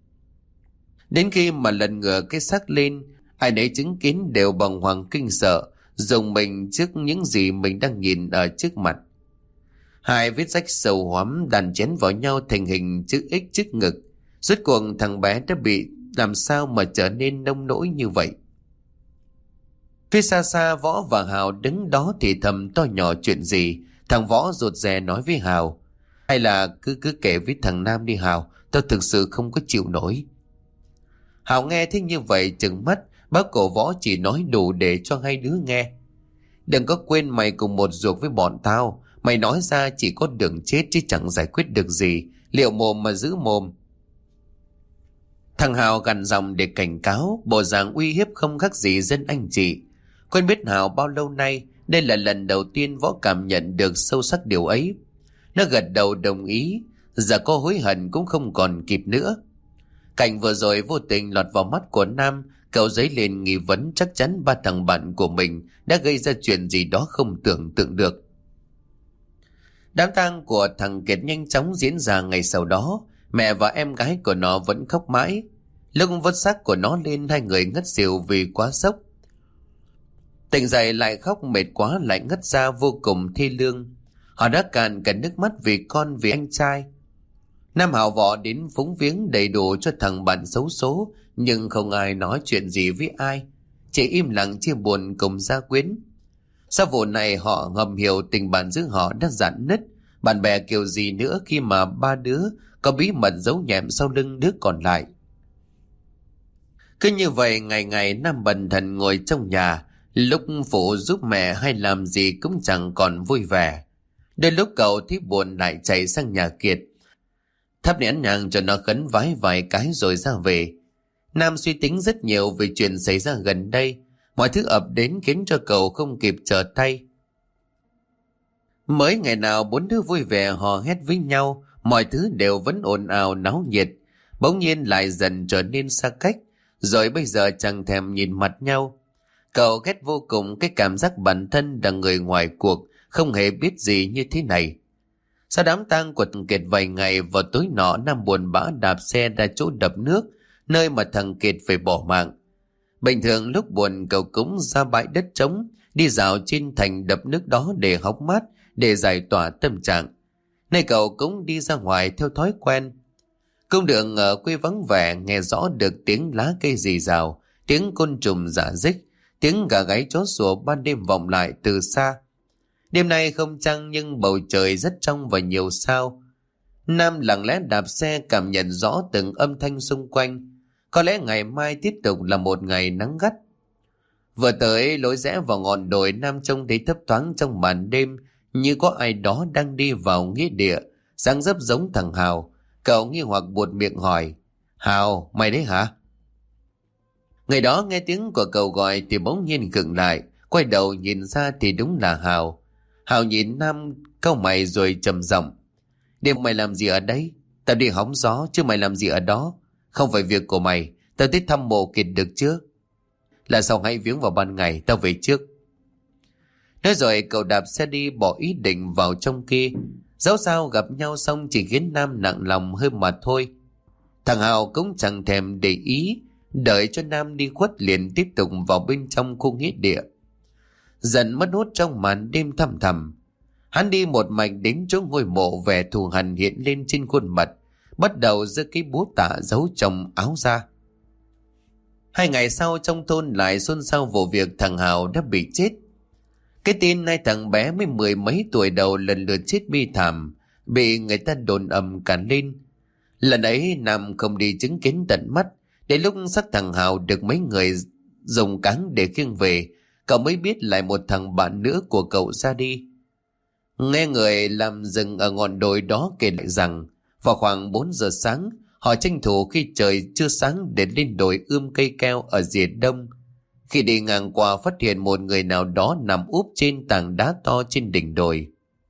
Đến khi mà lần ngửa cái xác lên, ai nấy chứng kiến đều bàng hoàng kinh sợ, rùng mình trước những gì mình đang nhìn ở trước mặt. Hai vết rách sâu hoắm đan chén vào nhau thành hình chữ X trước ngực. Rốt cuộc thằng bé đã bị làm sao mà trở nên nông nỗi như vậy. Phía xa xa Võ và Hào đứng đó thì thầm to nhỏ chuyện gì. Thằng Võ rụt rè nói với Hào: hay là cứ cứ kể với thằng Nam đi Hào, tao thực sự không có chịu nổi. Hào nghe thế như vậy trừng mắt. Bác cổ Võ chỉ nói đủ để cho hai đứa nghe. Đừng có quên mày cùng một ruột với bọn tao. Mày nói ra chỉ có đường chết chứ chẳng giải quyết được gì. Liệu mồm mà giữ mồm. Thằng Hào gằn giọng để cảnh cáo, bộ dạng uy hiếp không khác gì dân anh chị. Quen biết Hào bao lâu nay, đây là lần đầu tiên Võ cảm nhận được sâu sắc điều ấy. Nó gật đầu đồng ý, giờ có hối hận cũng không còn kịp nữa. Cảnh vừa rồi vô tình lọt vào mắt của Nam, cậu dấy lên nghi vấn chắc chắn ba thằng bạn của mình đã gây ra chuyện gì đó không tưởng tượng được. Đám tang của thằng Kiệt nhanh chóng diễn ra ngày sau đó. Mẹ và em gái của nó vẫn khóc mãi. Lúc vớt xác của nó lên, hai người ngất xỉu vì quá sốc. Tỉnh dậy lại khóc, mệt quá lại ngất ra, vô cùng thi lương. Họ đã cạn cả nước mắt vì con, vì anh trai. Nam Hào Võ đến phúng viếng đầy đủ cho thằng bạn xấu số, nhưng không ai nói chuyện gì với ai, chỉ im lặng chia buồn cùng gia quyến. Sau vụ này họ ngầm hiểu tình bạn giữa họ đã rạn nứt. Bạn bè kiểu gì nữa khi mà ba đứa có bí mật giấu nhẹm sau lưng đứa còn lại. Cứ như vậy ngày ngày Nam bần thần ngồi trong nhà, lúc phụ giúp mẹ hay làm gì cũng chẳng còn vui vẻ. Đến lúc cậu thấy buồn lại chạy sang nhà Kiệt, thắp nén nhang cho nó khấn vái vài cái rồi ra về. Nam suy tính rất nhiều về chuyện xảy ra gần đây. Mọi thứ ập đến khiến cho cậu không kịp trở tay. Mới ngày nào bốn đứa vui vẻ hò hét với nhau, mọi thứ đều vẫn ồn ào náo nhiệt, bỗng nhiên lại dần trở nên xa cách, rồi bây giờ chẳng thèm nhìn mặt nhau. Cậu ghét vô cùng cái cảm giác bản thân là người ngoài cuộc, không hề biết gì như thế này. Sau đám tang của thằng Kiệt vài ngày, vào tối nọ Nam buồn bã đạp xe ra chỗ đập nước, nơi mà thằng Kiệt phải bỏ mạng. Bình thường lúc buồn cậu cũng ra bãi đất trống, đi dạo trên thành đập nước đó để hóng mát, để giải tỏa tâm trạng. Nay cậu cũng đi ra ngoài theo thói quen. Cung đường ở quê vắng vẻ, nghe rõ được tiếng lá cây rì rào, tiếng côn trùng rả rích, tiếng gà gáy chó sủa ban đêm vọng lại từ xa. Đêm nay không trăng nhưng bầu trời rất trong và nhiều sao. Nam lặng lẽ đạp xe cảm nhận rõ từng âm thanh xung quanh. Có lẽ ngày mai tiếp tục là một ngày nắng gắt. Vừa tới lối rẽ vào ngọn đồi, Nam trông thấy thấp thoáng trong màn đêm như có ai đó đang đi vào nghĩa địa, dáng dấp giống thằng Hào. Cậu nghi hoặc buột miệng hỏi: Hào, mày đấy hả? Người đó nghe tiếng của cậu gọi thì bỗng nhiên khựng lại, quay đầu nhìn ra thì đúng là Hào. Hào nhìn Nam cau mày rồi trầm giọng: Đêm mày làm gì ở đây? Tao đi hóng gió chứ mày làm gì ở đó? Không phải việc của mày, tao tới thăm mộ Kiệt được chưa? Là sau hãy viếng vào ban ngày, tao về trước. Nói rồi cậu đạp xe đi, bỏ ý định vào trong kia. Dẫu sao gặp nhau xong chỉ khiến Nam nặng lòng hơn mà thôi. Thằng Hào cũng chẳng thèm để ý, đợi cho Nam đi khuất liền tiếp tục vào bên trong khu nghĩa địa. Dần mất hút trong màn đêm thăm thầm, hắn đi một mạch đến chỗ ngôi mộ, vẻ thù hằn hiện lên trên khuôn mặt, bắt đầu giơ cái búa tạ giấu trong áo ra. Hai ngày sau trong thôn lại xôn xao vụ việc thằng Hào đã bị chết. Cái tin hai thằng bé mới mười mấy tuổi đầu lần lượt chết bi thảm, bị người ta đồn ầm cả lên. Lần ấy Nam không đi chứng kiến tận mắt, đến lúc xác thằng Hào được mấy người dùng cáng để khiêng về, cậu mới biết lại một thằng bạn nữa của cậu ra đi. Nghe người làm rừng ở ngọn đồi đó kể lại rằng vào khoảng bốn giờ sáng, họ tranh thủ khi trời chưa sáng để lên đồi ươm cây keo ở rìa đông. Khi đi ngang qua phát hiện một người nào đó nằm úp trên tảng đá to trên đỉnh đồi.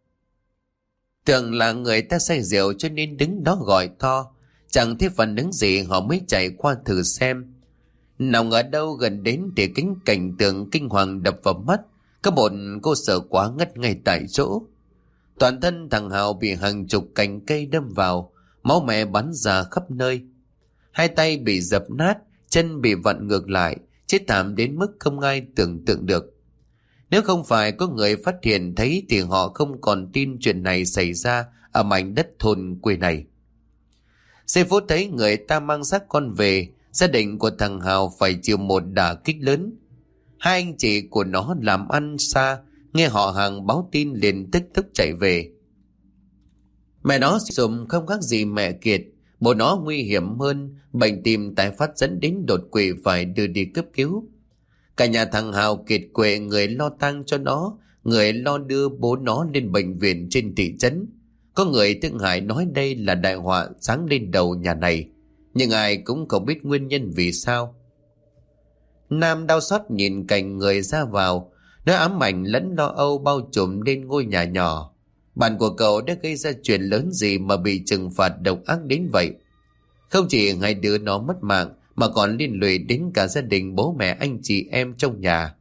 Tưởng là người ta say rượu cho nên đứng đó gọi to, chẳng thấy phản ứng gì họ mới chạy qua thử xem. Nào ngờ đâu gần đến thì kính cảnh tượng kinh hoàng đập vào mắt, có một cô sợ quá ngất ngay tại chỗ. Toàn thân thằng Hào bị hàng chục cành cây đâm vào, máu me bắn ra khắp nơi. Hai tay bị dập nát, chân bị vặn ngược lại, chết thảm đến mức không ai tưởng tượng được. Nếu không phải có người phát hiện thấy thì họ không còn tin chuyện này xảy ra ở mảnh đất thôn quê này. Giây phút thấy người ta mang xác con về, Gia đình của thằng Hào phải chịu một đả kích lớn. Hai anh chị của nó làm ăn xa, nghe họ hàng báo tin liền tức tốc chạy về. Mẹ nó sùm không khác gì mẹ Kiệt, bố nó nguy hiểm hơn, bệnh tim tái phát dẫn đến đột quỵ phải đưa đi cấp cứu. Cả nhà thằng Hào kiệt quệ, người lo tang cho nó, người lo đưa bố nó lên bệnh viện trên thị trấn. Có người thương hại nói đây là đại họa giáng lên đầu nhà này, nhưng ai cũng không biết nguyên nhân vì sao. Nam đau xót nhìn cảnh người ra vào, nỗi ám ảnh lẫn lo âu bao trùm lên ngôi nhà nhỏ. Bạn của cậu đã gây ra chuyện lớn gì mà bị trừng phạt độc ác đến vậy? Không chỉ hai đứa nó mất mạng mà còn liên lụy đến cả gia đình bố mẹ anh chị em trong nhà.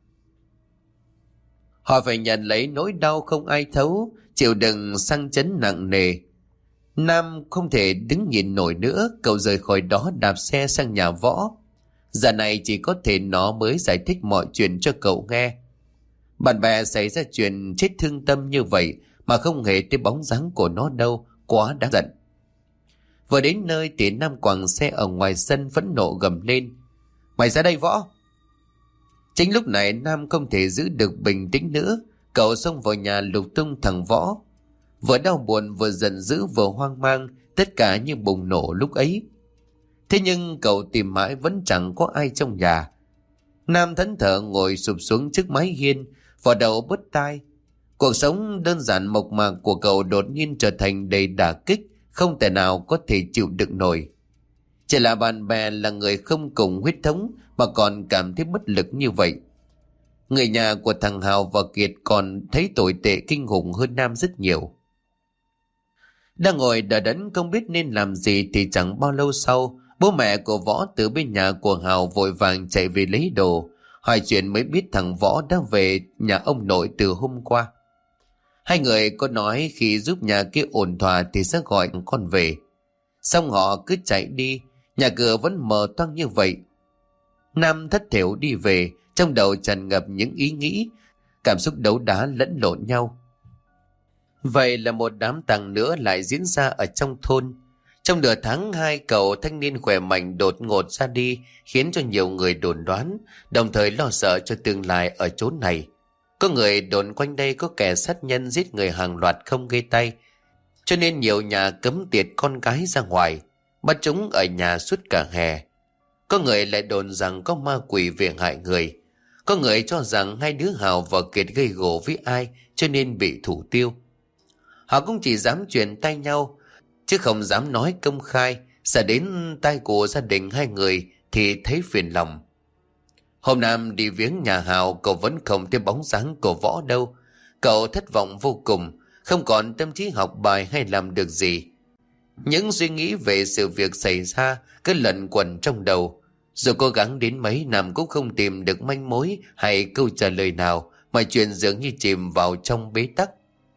Họ phải nhận lấy nỗi đau không ai thấu, chịu đựng sang chấn nặng nề. Nam không thể đứng nhìn nổi nữa, cậu rời khỏi đó đạp xe sang nhà Võ. Giờ này chỉ có thể nó mới giải thích mọi chuyện cho cậu nghe. Bạn bè xảy ra chuyện chết thương tâm như vậy mà không hề thấy bóng dáng của nó đâu, quá đáng giận. Vừa đến nơi thì Nam quàng xe ở ngoài sân phẫn nộ gầm lên: "Mày ra đây Võ!" Chính lúc này Nam không thể giữ được bình tĩnh nữa, cậu xông vào nhà lục tung thằng Võ. Vừa đau buồn vừa giận dữ vừa hoang mang, tất cả như bùng nổ lúc ấy. Thế nhưng cậu tìm mãi vẫn chẳng có ai trong nhà. Nam thẫn thờ ngồi sụp xuống trước mái hiên, vào đầu bứt tai. Cuộc sống đơn giản mộc mạc của cậu đột nhiên trở thành đầy đả kích, không thể nào có thể chịu đựng nổi. Chỉ là bạn bè, là người không cùng huyết thống mà còn cảm thấy bất lực như vậy. Người nhà của thằng Hào và Kiệt còn thấy tồi tệ kinh khủng hơn Nam rất nhiều. Đang ngồi đờ đẫn không biết nên làm gì thì chẳng bao lâu sau, bố mẹ của Võ từ bên nhà của Hào vội vàng chạy về lấy đồ. Hỏi chuyện mới biết thằng Võ đã về nhà ông nội từ hôm qua. Hai người có nói khi giúp nhà kia ổn thỏa thì sẽ gọi con về. Xong họ cứ chạy đi, nhà cửa vẫn mờ toang như vậy. Nam thất thểu đi về, trong đầu tràn ngập những ý nghĩ, cảm xúc đấu đá lẫn lộn nhau. Vậy là một đám tang nữa lại diễn ra ở trong thôn. Trong nửa tháng, hai cậu thanh niên khỏe mạnh đột ngột ra đi, khiến cho nhiều người đồn đoán, đồng thời lo sợ cho tương lai ở chốn này. Có người đồn quanh đây có kẻ sát nhân giết người hàng loạt không gây tay, cho nên nhiều nhà cấm tiệt con cái ra ngoài, bắt chúng ở nhà suốt cả hè. Có người lại đồn rằng có ma quỷ về hại người. Có người cho rằng hai đứa Hào và Kiệt gây gổ với ai cho nên bị thủ tiêu. Họ cũng chỉ dám truyền tay nhau, chứ không dám nói công khai, sợ đến tai của gia đình hai người thì thấy phiền lòng. Hôm Nam đi viếng nhà Hào, cậu vẫn không thấy bóng dáng của Võ đâu. Cậu thất vọng vô cùng, không còn tâm trí học bài hay làm được gì. Những suy nghĩ về sự việc xảy ra cứ lẩn quẩn trong đầu. Dù cố gắng đến mấy, Nam cũng không tìm được manh mối hay câu trả lời nào, mà chuyện dường như chìm vào trong bế tắc.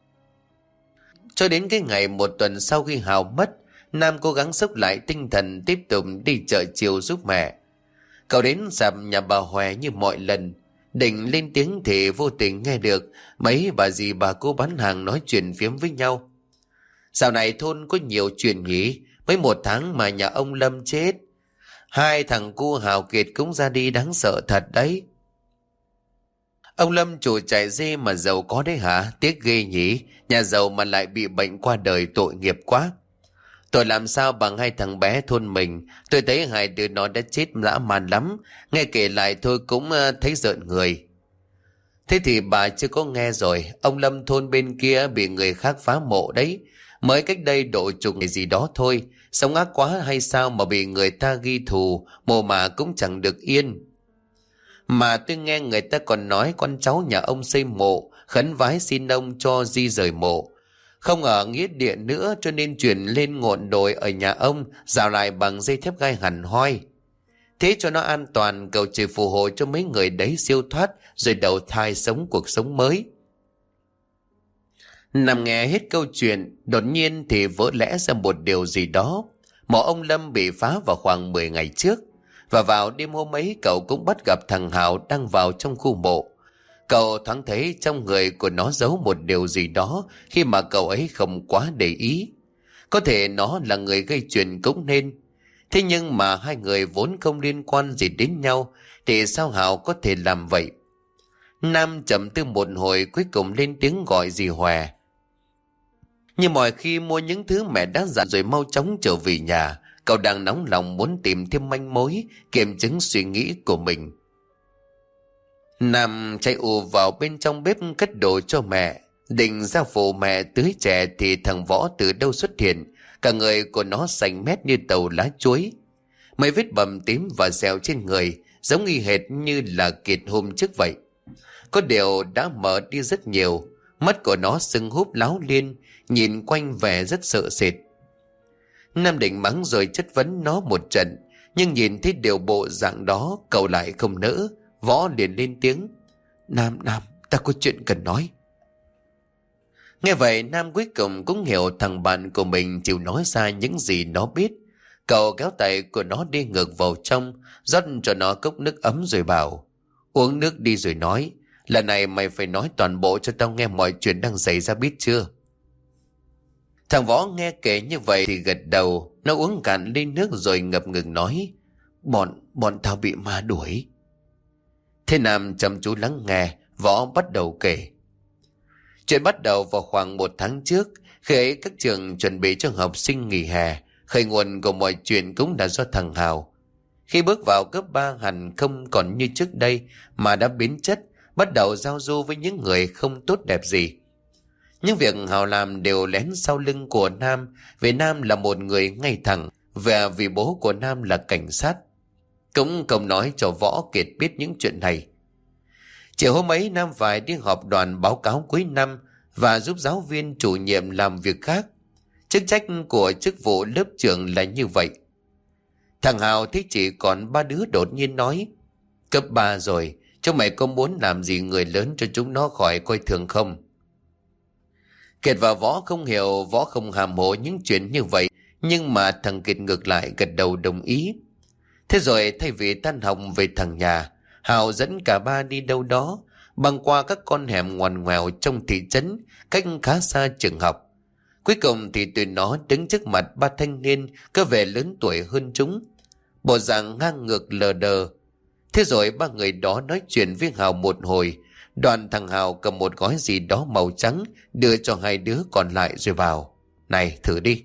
Cho đến cái ngày một tuần sau khi Hào mất, Nam cố gắng xốc lại tinh thần tiếp tục đi chợ chiều giúp mẹ. Cậu đến sạp nhà bà Hòe như mọi lần, định lên tiếng thì vô tình nghe được mấy bà dì bà cô bán hàng nói chuyện phiếm với nhau. Dạo này thôn có nhiều chuyện nhỉ, mới một tháng mà nhà ông Lâm chết. Hai thằng cu Hào Kiệt cũng ra đi, đáng sợ thật đấy. Ông Lâm chủ trại dê mà giàu có đấy hả? Tiếc ghê nhỉ, nhà giàu mà lại bị bệnh qua đời, tội nghiệp quá. Tôi làm sao bằng hai thằng bé thôn mình, tôi thấy hai đứa nó đã chết dã man lắm, nghe kể lại thôi cũng thấy rợn người. Thế thì bà chưa có nghe rồi, ông Lâm thôn bên kia bị người khác phá mộ đấy, mới cách đây độ chục ngày gì đó thôi, sống ác quá hay sao mà bị người ta ghi thù, mồ mà cũng chẳng được yên. Mà tôi nghe người ta còn nói con cháu nhà ông xây mộ, khấn vái xin ông cho di rời mộ. Không ở nghĩa địa nữa cho nên chuyển lên ngọn đồi ở nhà ông, rào lại bằng dây thép gai hẳn hoi. Thế cho nó an toàn, cầu trời phù hộ cho mấy người đấy siêu thoát rồi đầu thai sống cuộc sống mới. Nằm nghe hết câu chuyện, đột nhiên thì vỡ lẽ ra một điều gì đó. Mộ ông Lâm bị phá vào khoảng mười ngày trước, và vào đêm hôm ấy cậu cũng bắt gặp thằng Hào đang vào trong khu mộ. Cậu thoáng thấy trong người của nó giấu một điều gì đó khi mà cậu ấy không quá để ý. Có thể nó là người gây chuyện cũng nên. Thế nhưng mà hai người vốn không liên quan gì đến nhau, thì sao Hào có thể làm vậy? Nam trầm tư một hồi, cuối cùng lên tiếng gọi dì Hòe. Như mọi khi mua những thứ mẹ đã dặn rồi mau chóng trở về nhà, cậu đang nóng lòng muốn tìm thêm manh mối, kiểm chứng suy nghĩ của mình. Nam chạy ù vào bên trong bếp cất đồ cho mẹ, định ra phụ mẹ tưới chè thì thằng Võ từ đâu xuất hiện. Cả người của nó xanh mét như tàu lá chuối, mấy vết bầm tím và sẹo trên người giống y hệt như là Kiệt hôm trước vậy. Có điều đã mở đi rất nhiều, mắt của nó sưng húp láo liên, nhìn quanh vẻ rất sợ sệt. Nam định mắng rồi chất vấn nó một trận, nhưng nhìn thấy điều bộ dạng đó cậu lại không nỡ. Võ liền lên tiếng. Nam, Nam, ta có chuyện cần nói. Nghe vậy Nam cuối cùng cũng hiểu thằng bạn của mình chịu nói ra những gì nó biết. Cậu kéo tay của nó đi ngược vào trong, rót cho nó cốc nước ấm rồi bảo. Uống nước đi rồi nói. Lần này mày phải nói toàn bộ cho tao nghe mọi chuyện đang xảy ra, biết chưa? Thằng Võ nghe kể như vậy thì gật đầu. Nó uống cạn ly nước rồi ngập ngừng nói. Bọn, bọn tao bị ma đuổi. Thế Nam chăm chú lắng nghe. Võ bắt đầu kể. Chuyện bắt đầu vào khoảng một tháng trước, khi ấy các trường chuẩn bị cho học sinh nghỉ hè. Khởi nguồn của mọi chuyện cũng là do thằng Hào. Khi bước vào cấp ba hẳn không còn như trước đây, mà đã biến chất, bắt đầu giao du với những người không tốt đẹp gì. Những việc Hào làm đều lén sau lưng của Nam, vì Nam là một người ngay thẳng, và vì bố của Nam là cảnh sát. Cũng không nói cho Võ Kiệt biết những chuyện này. Chiều hôm ấy Nam phải đi họp đoàn báo cáo cuối năm và giúp giáo viên chủ nhiệm làm việc khác. Chức trách của chức vụ lớp trưởng là như vậy. Thằng Hào thấy chỉ còn ba đứa đột nhiên nói. Cấp ba rồi, chúng mày có muốn làm gì người lớn cho chúng nó khỏi coi thường không? Kiệt và Võ không hiểu, Võ không hàm hồ những chuyện như vậy, nhưng mà thằng Kiệt ngược lại gật đầu đồng ý. Thế rồi thay vì tan học về thằng nhà, Hào dẫn cả ba đi đâu đó, băng qua các con hẻm ngoằn ngoèo trong thị trấn, cách khá xa trường học. Cuối cùng thì tụi nó đứng trước mặt ba thanh niên có vẻ lớn tuổi hơn chúng, bộ dạng ngang ngược lờ đờ. Thế rồi ba người đó nói chuyện với Hào một hồi, đoàn thằng Hào cầm một gói gì đó màu trắng đưa cho hai đứa còn lại rồi bảo. Này, thử đi.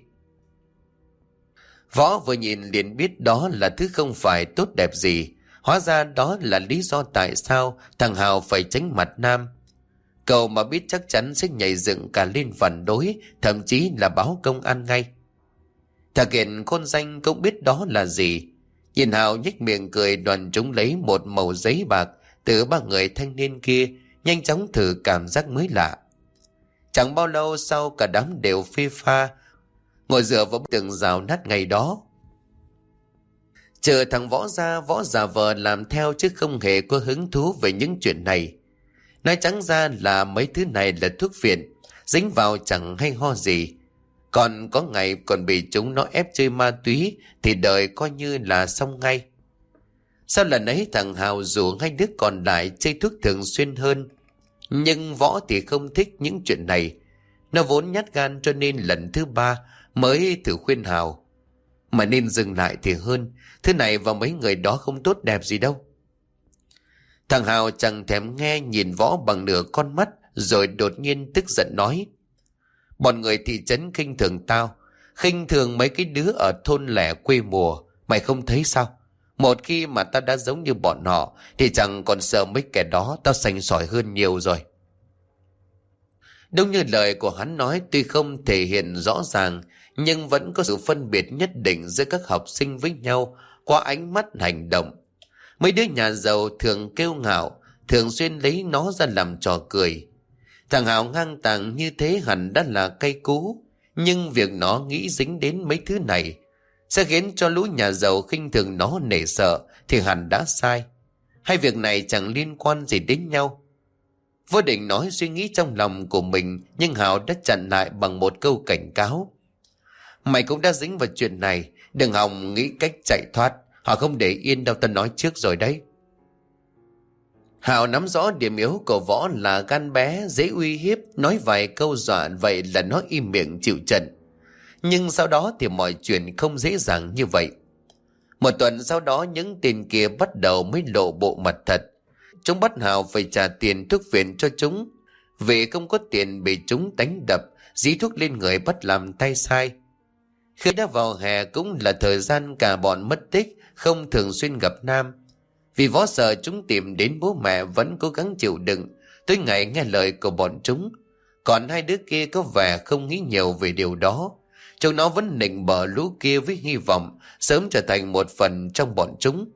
Võ vừa nhìn liền biết đó là thứ không phải tốt đẹp gì. Hóa ra đó là lý do tại sao thằng Hào phải tránh mặt Nam. Cậu mà biết chắc chắn sẽ nhảy dựng cả lên phản đối, thậm chí là báo công an ngay. Thằng Kiệt khôn danh cũng biết đó là gì. Nhìn Hào nhếch miệng cười, đoàn chúng lấy một mẩu giấy bạc từ ba người thanh niên kia, nhanh chóng thử cảm giác mới lạ. Chẳng bao lâu sau cả đám đều phê pha, ngồi dựa vào bức tường rào nát ngày đó. Chờ thằng Võ ra, Võ giả vờ làm theo chứ không hề có hứng thú về những chuyện này. Nói trắng ra là mấy thứ này là thuốc phiện, dính vào chẳng hay ho gì. Còn có ngày còn bị chúng nó ép chơi ma túy thì đời coi như là xong ngay. Sau lần ấy thằng Hào rủ hai đứa còn lại chơi thuốc thường xuyên hơn. Nhưng Võ thì không thích những chuyện này. Nó vốn nhát gan cho nên lần thứ ba mới thử khuyên Hào. Mà nên dừng lại thì hơn, thứ này và mấy người đó không tốt đẹp gì đâu. Thằng Hào chẳng thèm nghe, nhìn Võ bằng nửa con mắt rồi đột nhiên tức giận nói. Bọn người thị trấn khinh thường tao, khinh thường mấy cái đứa ở thôn lẻ quê mùa, mày không thấy sao? Một khi mà tao đã giống như bọn họ thì chẳng còn sợ mấy kẻ đó, tao sành sỏi hơn nhiều rồi. Đúng như lời của hắn nói, tuy không thể hiện rõ ràng nhưng vẫn có sự phân biệt nhất định giữa các học sinh với nhau qua ánh mắt, hành động. Mấy đứa nhà giàu thường kiêu ngạo, thường xuyên lấy nó ra làm trò cười. Thằng Hào ngang tàng như thế hẳn đã là cay cú, nhưng việc nó nghĩ dính đến mấy thứ này sẽ khiến cho lũ nhà giàu khinh thường nó nể sợ thì hẳn đã sai. Hai việc này chẳng liên quan gì đến nhau. Vô định nói suy nghĩ trong lòng của mình, nhưng Hào đã chặn lại bằng một câu cảnh cáo. Mày cũng đã dính vào chuyện này, đừng hòng nghĩ cách chạy thoát, họ không để yên đâu, tao nói trước rồi đấy. Hào nắm rõ điểm yếu của Võ là gan bé, dễ uy hiếp, nói vài câu dọa vậy là nó im miệng chịu trận. Nhưng sau đó thì mọi chuyện không dễ dàng như vậy. Một tuần sau đó những tên kia bắt đầu mới lộ bộ mặt thật. Chúng bắt Hào phải trả tiền thuốc viện cho chúng. Vì không có tiền bị chúng đánh đập, dí thuốc lên người bắt làm tay sai. Khi đã vào hè cũng là thời gian cả bọn mất tích, không thường xuyên gặp Nam. Vì Võ sợ chúng tìm đến bố mẹ vẫn cố gắng chịu đựng, tới ngày nghe lời của bọn chúng. Còn hai đứa kia có vẻ không nghĩ nhiều về điều đó. Chúng nó vẫn nịnh bợ lũ kia với hy vọng sớm trở thành một phần trong bọn chúng.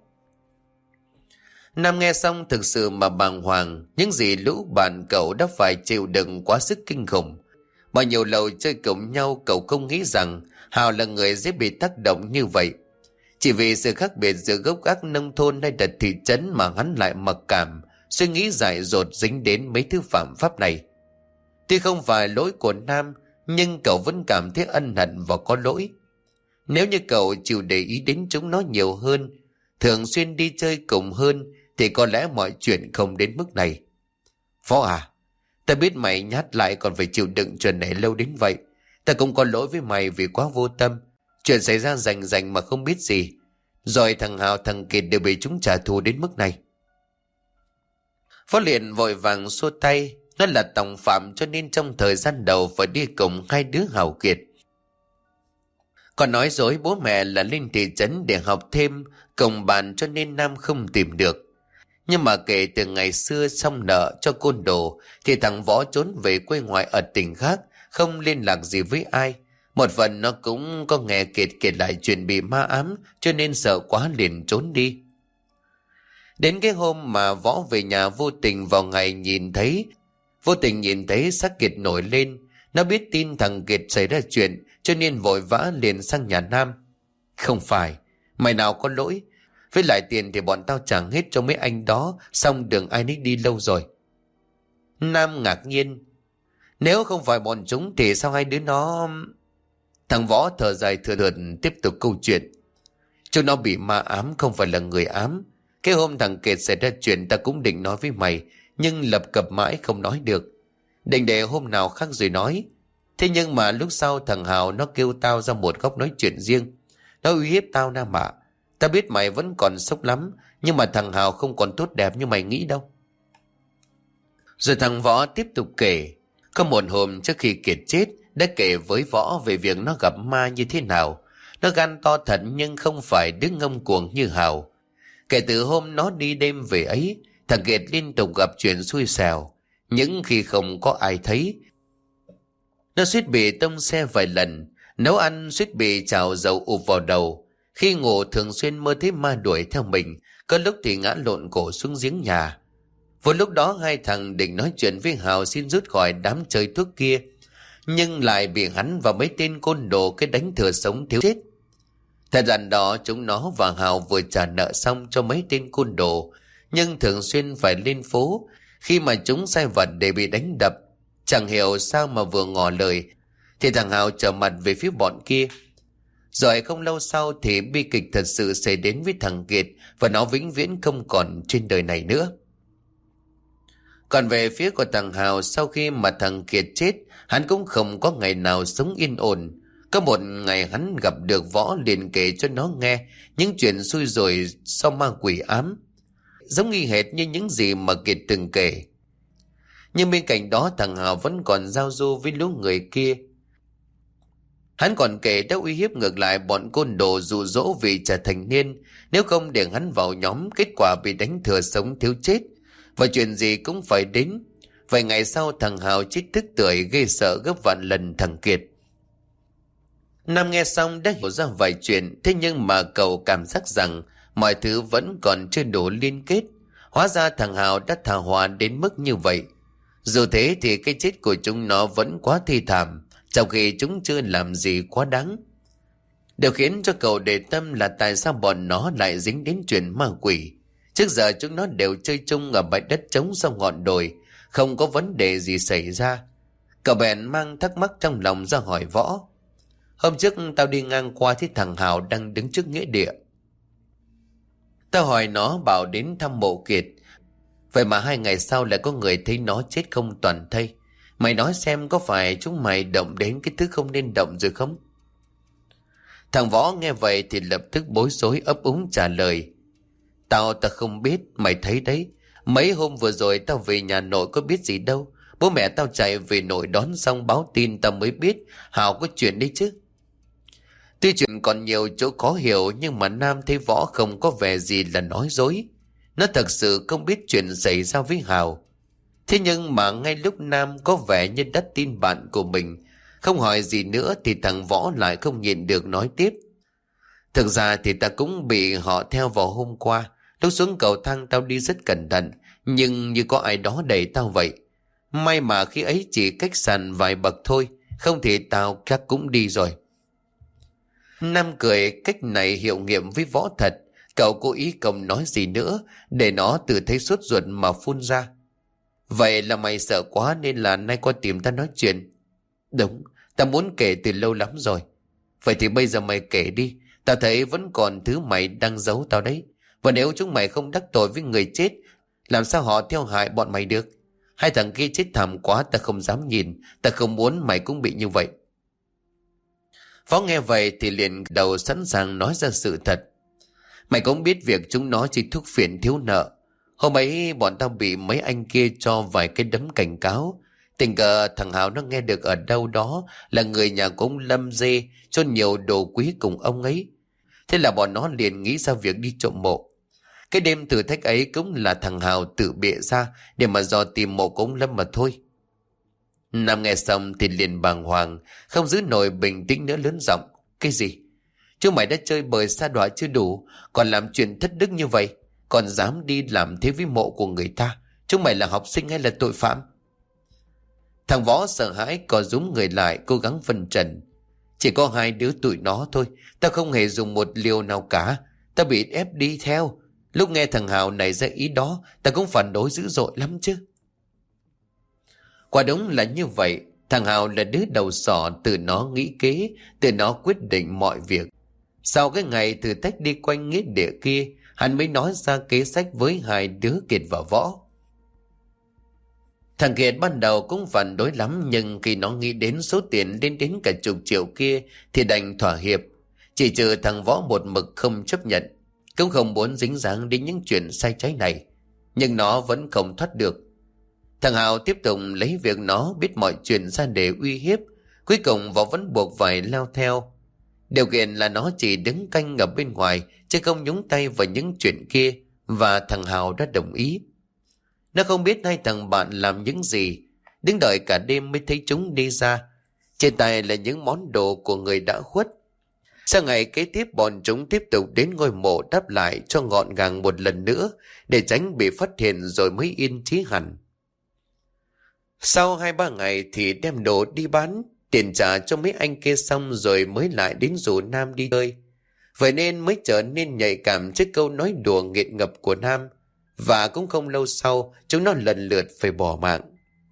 Nam nghe xong thực sự mà bàng hoàng, những gì lũ bạn cậu đã phải chịu đựng quá sức kinh khủng. Bao nhiêu lâu chơi cùng nhau cậu không nghĩ rằng Hào là người dễ bị tác động như vậy. Chỉ vì sự khác biệt giữa gốc gác nông thôn hay là thị trấn mà hắn lại mặc cảm, suy nghĩ dại dột dính đến mấy thứ phạm pháp này. Tuy không phải lỗi của Nam, nhưng cậu vẫn cảm thấy ân hận và có lỗi. Nếu như cậu chịu để ý đến chúng nó nhiều hơn, thường xuyên đi chơi cùng hơn, thì có lẽ mọi chuyện không đến mức này. Phó à, ta biết mày nhát lại còn phải chịu đựng chuyện này lâu đến vậy. Ta cũng có lỗi với mày vì quá vô tâm. Chuyện xảy ra rành rành mà không biết gì. Rồi thằng Hào thằng Kiệt đều bị chúng trả thù đến mức này. Phó liền vội vàng xua tay. Nó là tòng phạm cho nên trong thời gian đầu phải đi cùng hai đứa Hào Kiệt. Còn nói dối bố mẹ là lên thị trấn để học thêm cùng bạn cho nên Nam không tìm được. Nhưng mà kể từ ngày xưa xong nợ cho côn đồ thì thằng Võ trốn về quê ngoại ở tỉnh khác, không liên lạc gì với ai. Một phần nó cũng có nghe Kiệt kể lại chuyện bị ma ám cho nên sợ quá liền trốn đi. Đến cái hôm mà Võ về nhà vô tình vào ngày nhìn thấy, vô tình nhìn thấy xác Kiệt nổi lên. Nó biết tin thằng Kiệt xảy ra chuyện cho nên vội vã liền sang nhà Nam. Không phải, mày nào có lỗi. Với lại tiền thì bọn tao trả hết cho mấy anh đó, xong đường ai nấy đi lâu rồi. Nam ngạc nhiên. Nếu không phải bọn chúng thì sao hai đứa nó... Thằng Võ thở dài thừa thượt tiếp tục câu chuyện. Chúng nó bị ma ám không phải là người ám. Cái hôm thằng Kiệt xảy ra chuyện ta cũng định nói với mày, nhưng lập cập mãi không nói được. Định để hôm nào khác rồi nói. Thế nhưng mà lúc sau thằng Hào nó kêu tao ra một góc nói chuyện riêng. Nó uy hiếp tao Nam ạ. Ta biết mày vẫn còn sốc lắm, nhưng mà thằng Hào không còn tốt đẹp như mày nghĩ đâu. Rồi thằng Võ tiếp tục kể. Có một hôm trước khi Kiệt chết, đã kể với Võ về việc nó gặp ma như thế nào. Nó gan to thật nhưng không phải đứa ngông cuồng như Hào. Kể từ hôm nó đi đêm về ấy, thằng Kiệt liên tục gặp chuyện xui xẻo. Những khi không có ai thấy, nó suýt bị tông xe vài lần, nấu ăn suýt bị trào dầu ụp vào đầu. Khi ngủ thường xuyên mơ thấy ma đuổi theo mình, có lúc thì ngã lộn cổ xuống giếng nhà. Vừa lúc đó hai thằng định nói chuyện với Hào xin rút khỏi đám chơi thuốc kia, nhưng lại bị hắn và mấy tên côn đồ cái đánh thừa sống thiếu chết. Thời gian đó chúng nó và Hào vừa trả nợ xong cho mấy tên côn đồ, nhưng thường xuyên phải lên phố. Khi mà chúng sai vặt để bị đánh đập, chẳng hiểu sao mà vừa ngỏ lời thì thằng Hào trở mặt về phía bọn kia. Rồi không lâu sau thì bi kịch thật sự xảy đến với thằng Kiệt, và nó vĩnh viễn không còn trên đời này nữa. Còn về phía của thằng Hào, sau khi mà thằng Kiệt chết, hắn cũng không có ngày nào sống yên ổn. Có một ngày hắn gặp được Võ liền kể cho nó nghe những chuyện xui rủi sau ma quỷ ám, giống y hệt như những gì mà Kiệt từng kể. Nhưng bên cạnh đó thằng Hào vẫn còn giao du với lũ người kia. Hắn còn kể đã uy hiếp ngược lại bọn côn đồ dụ dỗ vì trở thành niên, nếu không để hắn vào nhóm kết quả bị đánh thừa sống thiếu chết, và chuyện gì cũng phải đến. Vài ngày sau thằng Hào chết tức tưởi ghê sợ gấp vạn lần thằng Kiệt. Nam nghe xong đã hiểu ra vài chuyện, thế nhưng mà cậu cảm giác rằng mọi thứ vẫn còn chưa đủ liên kết. Hóa ra thằng Hào đã thả hòa đến mức như vậy. Dù thế thì cái chết của chúng nó vẫn quá thi thảm, trong khi chúng chưa làm gì quá đáng. Điều khiến cho cậu để tâm là tại sao bọn nó lại dính đến chuyện ma quỷ. Trước giờ chúng nó đều chơi chung ở bãi đất trống sau ngọn đồi, không có vấn đề gì xảy ra. Cậu bèn mang thắc mắc trong lòng ra hỏi Võ. Hôm trước tao đi ngang qua thấy thằng Hào đang đứng trước nghĩa địa. Tao hỏi nó bảo đến thăm mộ Kiệt. Vậy mà hai ngày sau lại có người thấy nó chết không toàn thây. Mày nói xem có phải chúng mày động đến cái thứ không nên động rồi không? Thằng Võ nghe vậy thì lập tức bối rối ấp úng trả lời. Tao ta không biết, mày thấy đấy. Mấy hôm vừa rồi tao về nhà nội có biết gì đâu. Bố mẹ tao chạy về nội đón xong báo tin tao mới biết Hào có chuyện đấy chứ. Tuy chuyện còn nhiều chỗ khó hiểu, nhưng mà Nam thấy Võ không có vẻ gì là nói dối. Nó thật sự không biết chuyện xảy ra với Hào. Thế nhưng mà ngay lúc Nam có vẻ như đã tin bạn của mình, không hỏi gì nữa, thì thằng Võ lại không nhịn được nói tiếp. Thực ra thì ta cũng bị họ theo vào hôm qua. Lúc xuống cầu thang tao đi rất cẩn thận, nhưng như có ai đó đẩy tao vậy. May mà khi ấy chỉ cách sàn vài bậc thôi, không thì tao chắc cũng đi rồi. Nam cười, cách này hiệu nghiệm với Võ thật. Cậu cố ý không nói gì nữa, để nó tự thấy sốt ruột mà phun ra. Vậy là mày sợ quá nên là nay qua tìm ta nói chuyện. Đúng, ta muốn kể từ lâu lắm rồi. Vậy thì bây giờ mày kể đi. Tao thấy vẫn còn thứ mày đang giấu tao đấy. Và nếu chúng mày không đắc tội với người chết, làm sao họ theo hại bọn mày được? Hai thằng kia chết thảm quá, ta không dám nhìn. Ta không muốn mày cũng bị như vậy. Phó nghe vậy thì liền đầu sẵn sàng nói ra sự thật. Mày cũng biết việc chúng nó chỉ thuốc phiện thiếu nợ. Hôm ấy bọn tao bị mấy anh kia cho vài cái đấm cảnh cáo. Tình cờ thằng Hào nó nghe được ở đâu đó là người nhà của ông Lâm Dê cho nhiều đồ quý cùng ông ấy. Thế là bọn nó liền nghĩ ra việc đi trộm mộ. Cái đêm thử thách ấy cũng là thằng Hào tự bịa ra để mà dò tìm mộ của ông Lâm mà thôi. Nam nghe xong thì liền bàng hoàng, không giữ nổi bình tĩnh nữa, lớn giọng. Cái gì? Chúng mày đã chơi bời sa đọa chưa đủ, còn làm chuyện thất đức như vậy, còn dám đi làm thế với mộ của người ta. Chúng mày là học sinh hay là tội phạm? Thằng Võ sợ hãi co rúm người lại, cố gắng phân trần. Chỉ có hai đứa tụi nó thôi, tao không hề dùng một liều nào cả. Tao bị ép đi theo. Lúc nghe thằng Hào này ra ý đó, tao cũng phản đối dữ dội lắm chứ. Quả đúng là như vậy. Thằng Hào là đứa đầu sỏ, từ nó nghĩ kế, từ nó quyết định mọi việc. Sau cái ngày thử thách đi quanh nghĩa địa kia, hắn mới nói ra kế sách với hai đứa Kiệt và Võ. Thằng Kiệt ban đầu cũng phản đối lắm, nhưng khi nó nghĩ đến số tiền lên đến cả chục triệu kia thì đành thỏa hiệp. Chỉ trừ thằng Võ một mực không chấp nhận, cũng không muốn dính dáng đến những chuyện sai trái này. Nhưng nó vẫn không thoát được. Thằng Hào tiếp tục lấy việc nó biết mọi chuyện ra để uy hiếp. Cuối cùng Võ vẫn buộc phải lao theo. Điều kiện là nó chỉ đứng canh ở bên ngoài, chứ không nhúng tay vào những chuyện kia. Và thằng Hào đã đồng ý. Nó không biết hai thằng bạn làm những gì, đứng đợi cả đêm mới thấy chúng đi ra. Trên tay là những món đồ của người đã khuất. Sau ngày kế tiếp, bọn chúng tiếp tục đến ngôi mộ đáp lại cho gọn gàng một lần nữa, để tránh bị phát hiện, rồi mới yên chí hẳn. Sau hai ba ngày thì đem đồ đi bán, tiền trả cho mấy anh kia xong rồi mới lại đến rủ Nam đi chơi. Vậy nên mới trở nên nhạy cảm trước câu nói đùa nghiện ngập của Nam. Và cũng không lâu sau, chúng nó lần lượt phải bỏ mạng.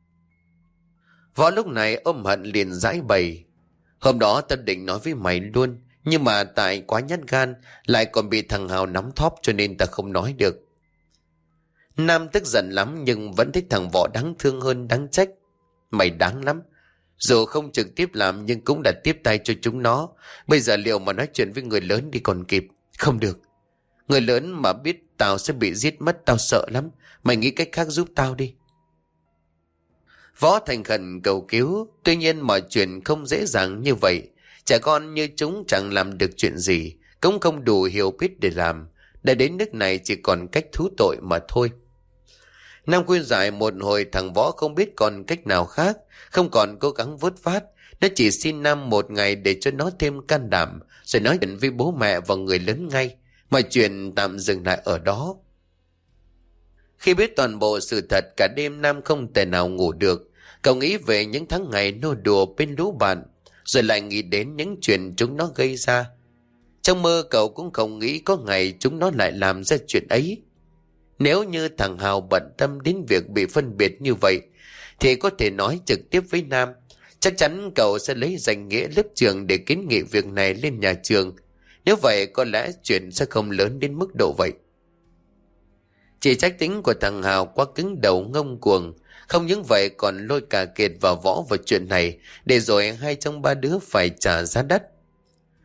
Võ lúc này ôm hận liền giải bày. Hôm đó ta định nói với mày luôn, nhưng mà tại quá nhát gan, lại còn bị thằng Hào nắm thóp, cho nên ta không nói được. Nam tức giận lắm, nhưng vẫn thích thằng Võ đáng thương hơn đáng trách. Mày đáng lắm. Dù không trực tiếp làm nhưng cũng đã tiếp tay cho chúng nó. Bây giờ liệu mà nói chuyện với người lớn đi còn kịp? Không được. Người lớn mà biết tao sẽ bị giết mất, tao sợ lắm. Mày nghĩ cách khác giúp tao đi. Võ thành khẩn cầu cứu. Tuy nhiên mọi chuyện không dễ dàng như vậy. Trẻ con như chúng chẳng làm được chuyện gì, cũng không đủ hiểu biết để làm. Đã đến nước này chỉ còn cách thú tội mà thôi. Nam khuyên giải một hồi, thằng Võ không biết còn cách nào khác, không còn cố gắng vớt vát. Nó chỉ xin Nam một ngày để cho nó thêm can đảm, rồi nói chuyện với bố mẹ và người lớn ngay. Mọi chuyện tạm dừng lại ở đó. Khi biết toàn bộ sự thật, cả đêm Nam không thể nào ngủ được. Cậu nghĩ về những tháng ngày nô đùa bên lũ bạn, rồi lại nghĩ đến những chuyện chúng nó gây ra. Trong mơ cậu cũng không nghĩ có ngày chúng nó lại làm ra chuyện ấy. Nếu như thằng Hào bận tâm đến việc bị phân biệt như vậy, thì có thể nói trực tiếp với Nam. Chắc chắn cậu sẽ lấy danh nghĩa lớp trường để kiến nghị việc này lên nhà trường. Nếu vậy có lẽ chuyện sẽ không lớn đến mức độ vậy. Chỉ trách tính của thằng Hào quá cứng đầu ngông cuồng. Không những vậy còn lôi cả Kiệt và Võ vào chuyện này, để rồi hai trong ba đứa phải trả giá đắt.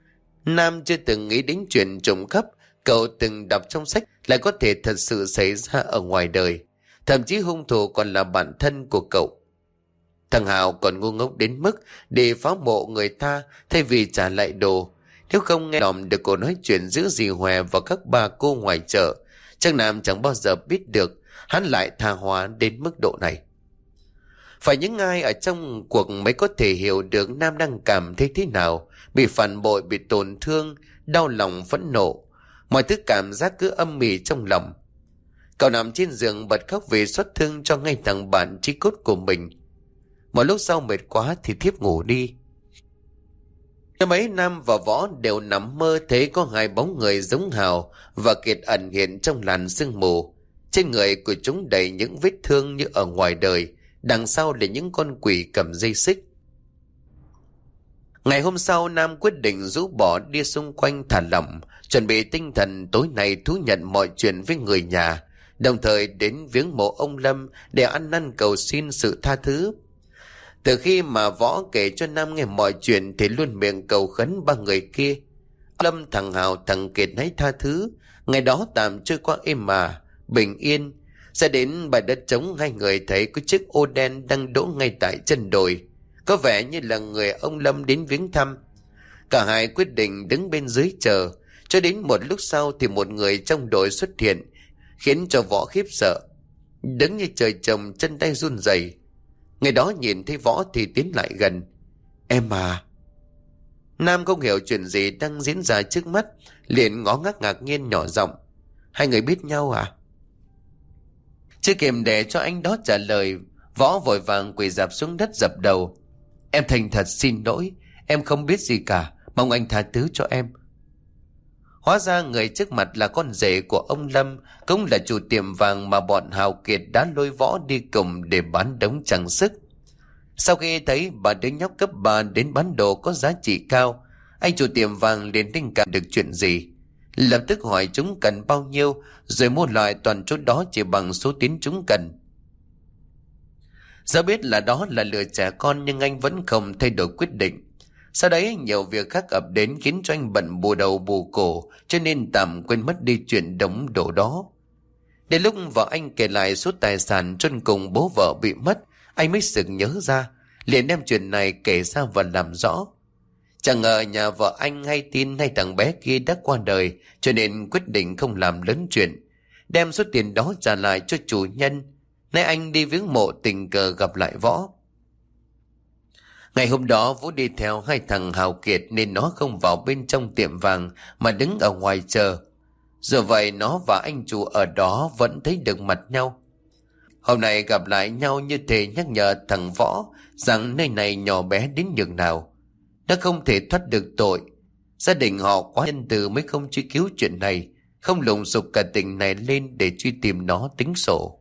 Nam chưa từng nghĩ đến chuyện trộm cắp cậu từng đọc trong sách lại có thể thật sự xảy ra ở ngoài đời. Thậm chí hung thủ còn là bạn thân của cậu. Thằng Hào còn ngu ngốc đến mức để phá mộ người ta thay vì trả lại đồ. Nếu không nghe lòng được cô nói chuyện giữa dì Hòe và các bà cô ngoài chợ, chắc Nam chẳng bao giờ biết được hắn lại tha hóa đến mức độ này. Phải những ai ở trong cuộc mới có thể hiểu được Nam đang cảm thấy thế nào, bị phản bội, bị tổn thương, đau lòng, phẫn nộ. Mọi thứ cảm giác cứ âm mỉ trong lòng. Cậu nằm trên giường bật khóc vì xót thương cho ngay thằng bạn chí cốt của mình. Một lúc sau mệt quá thì thiếp ngủ đi. Năm ấy Nam và Võ đều nằm mơ thấy có hai bóng người giống Hào và Kiệt ẩn hiện trong làn sương mù. Trên người của chúng đầy những vết thương như ở ngoài đời, đằng sau là những con quỷ cầm dây xích. Ngày hôm sau Nam quyết định rũ bỏ đi xung quanh thả lỏng, chuẩn bị tinh thần tối nay thú nhận mọi chuyện với người nhà, đồng thời đến viếng mộ ông Lâm để ăn năn cầu xin sự tha thứ. Từ khi mà Võ kể cho Nam nghe mọi chuyện thì luôn miệng cầu khấn ba người kia. Lâm, thằng Hào, thằng Kiệt hãy tha thứ. Ngày đó tạm trôi qua êm mà, bình yên. Sẽ đến bãi đất trống, hai người thấy có chiếc ô đen đang đỗ ngay tại chân đồi. Có vẻ như là người ông Lâm đến viếng thăm. Cả hai quyết định đứng bên dưới chờ. Cho đến một lúc sau thì một người trong đội xuất hiện, khiến cho Võ khiếp sợ. Đứng như trời trồng, chân tay run rẩy. Người đó nhìn thấy Võ thì tiến lại gần. Em à. Nam không hiểu chuyện gì đang diễn ra trước mắt, liền ngó ngác ngạc nhiên nhỏ giọng. Hai người biết nhau à? Chưa kịp để cho anh đó trả lời, Võ vội vàng quỳ rạp xuống đất dập đầu. Em thành thật xin lỗi, em không biết gì cả, mong anh tha thứ cho em. Hóa ra người trước mặt là con rể của ông Lâm, cũng là chủ tiệm vàng mà bọn Hào Kiệt đã lôi Võ đi cùng để bán đống trang sức. Sau khi thấy bà đứa nhóc cấp ba đến bán đồ có giá trị cao, anh chủ tiệm vàng liền linh cảm được chuyện gì. Lập tức hỏi chúng cần bao nhiêu, rồi mua lại toàn chỗ đó chỉ bằng số tiền chúng cần. Do biết là đó là lừa trẻ con nhưng anh vẫn không thay đổi quyết định. Sau đấy nhiều việc khác ập đến khiến cho anh bận bù đầu bù cổ, cho nên tạm quên mất đi chuyện đống đồ đó. Đến lúc vợ anh kể lại số tài sản chôn cùng bố vợ bị mất, anh mới sực nhớ ra, liền đem chuyện này kể ra và làm rõ. Chẳng ngờ nhà vợ anh hay tin hay thằng bé kia đã qua đời, cho nên quyết định không làm lớn chuyện, đem số tiền đó trả lại cho chủ nhân. Nay anh đi viếng mộ tình cờ gặp lại Võ. Ngày hôm đó Vũ đi theo hai thằng Hào Kiệt nên nó không vào bên trong tiệm vàng mà đứng ở ngoài chờ. Dù vậy nó và anh chủ ở đó vẫn thấy được mặt nhau. Hôm nay gặp lại nhau như thế nhắc nhở thằng Võ rằng nơi này nhỏ bé đến nhường nào. Nó không thể thoát được tội. Gia đình họ quá nhân từ mới không truy cứu chuyện này, không lùng sục cả tỉnh này lên để truy tìm nó tính sổ.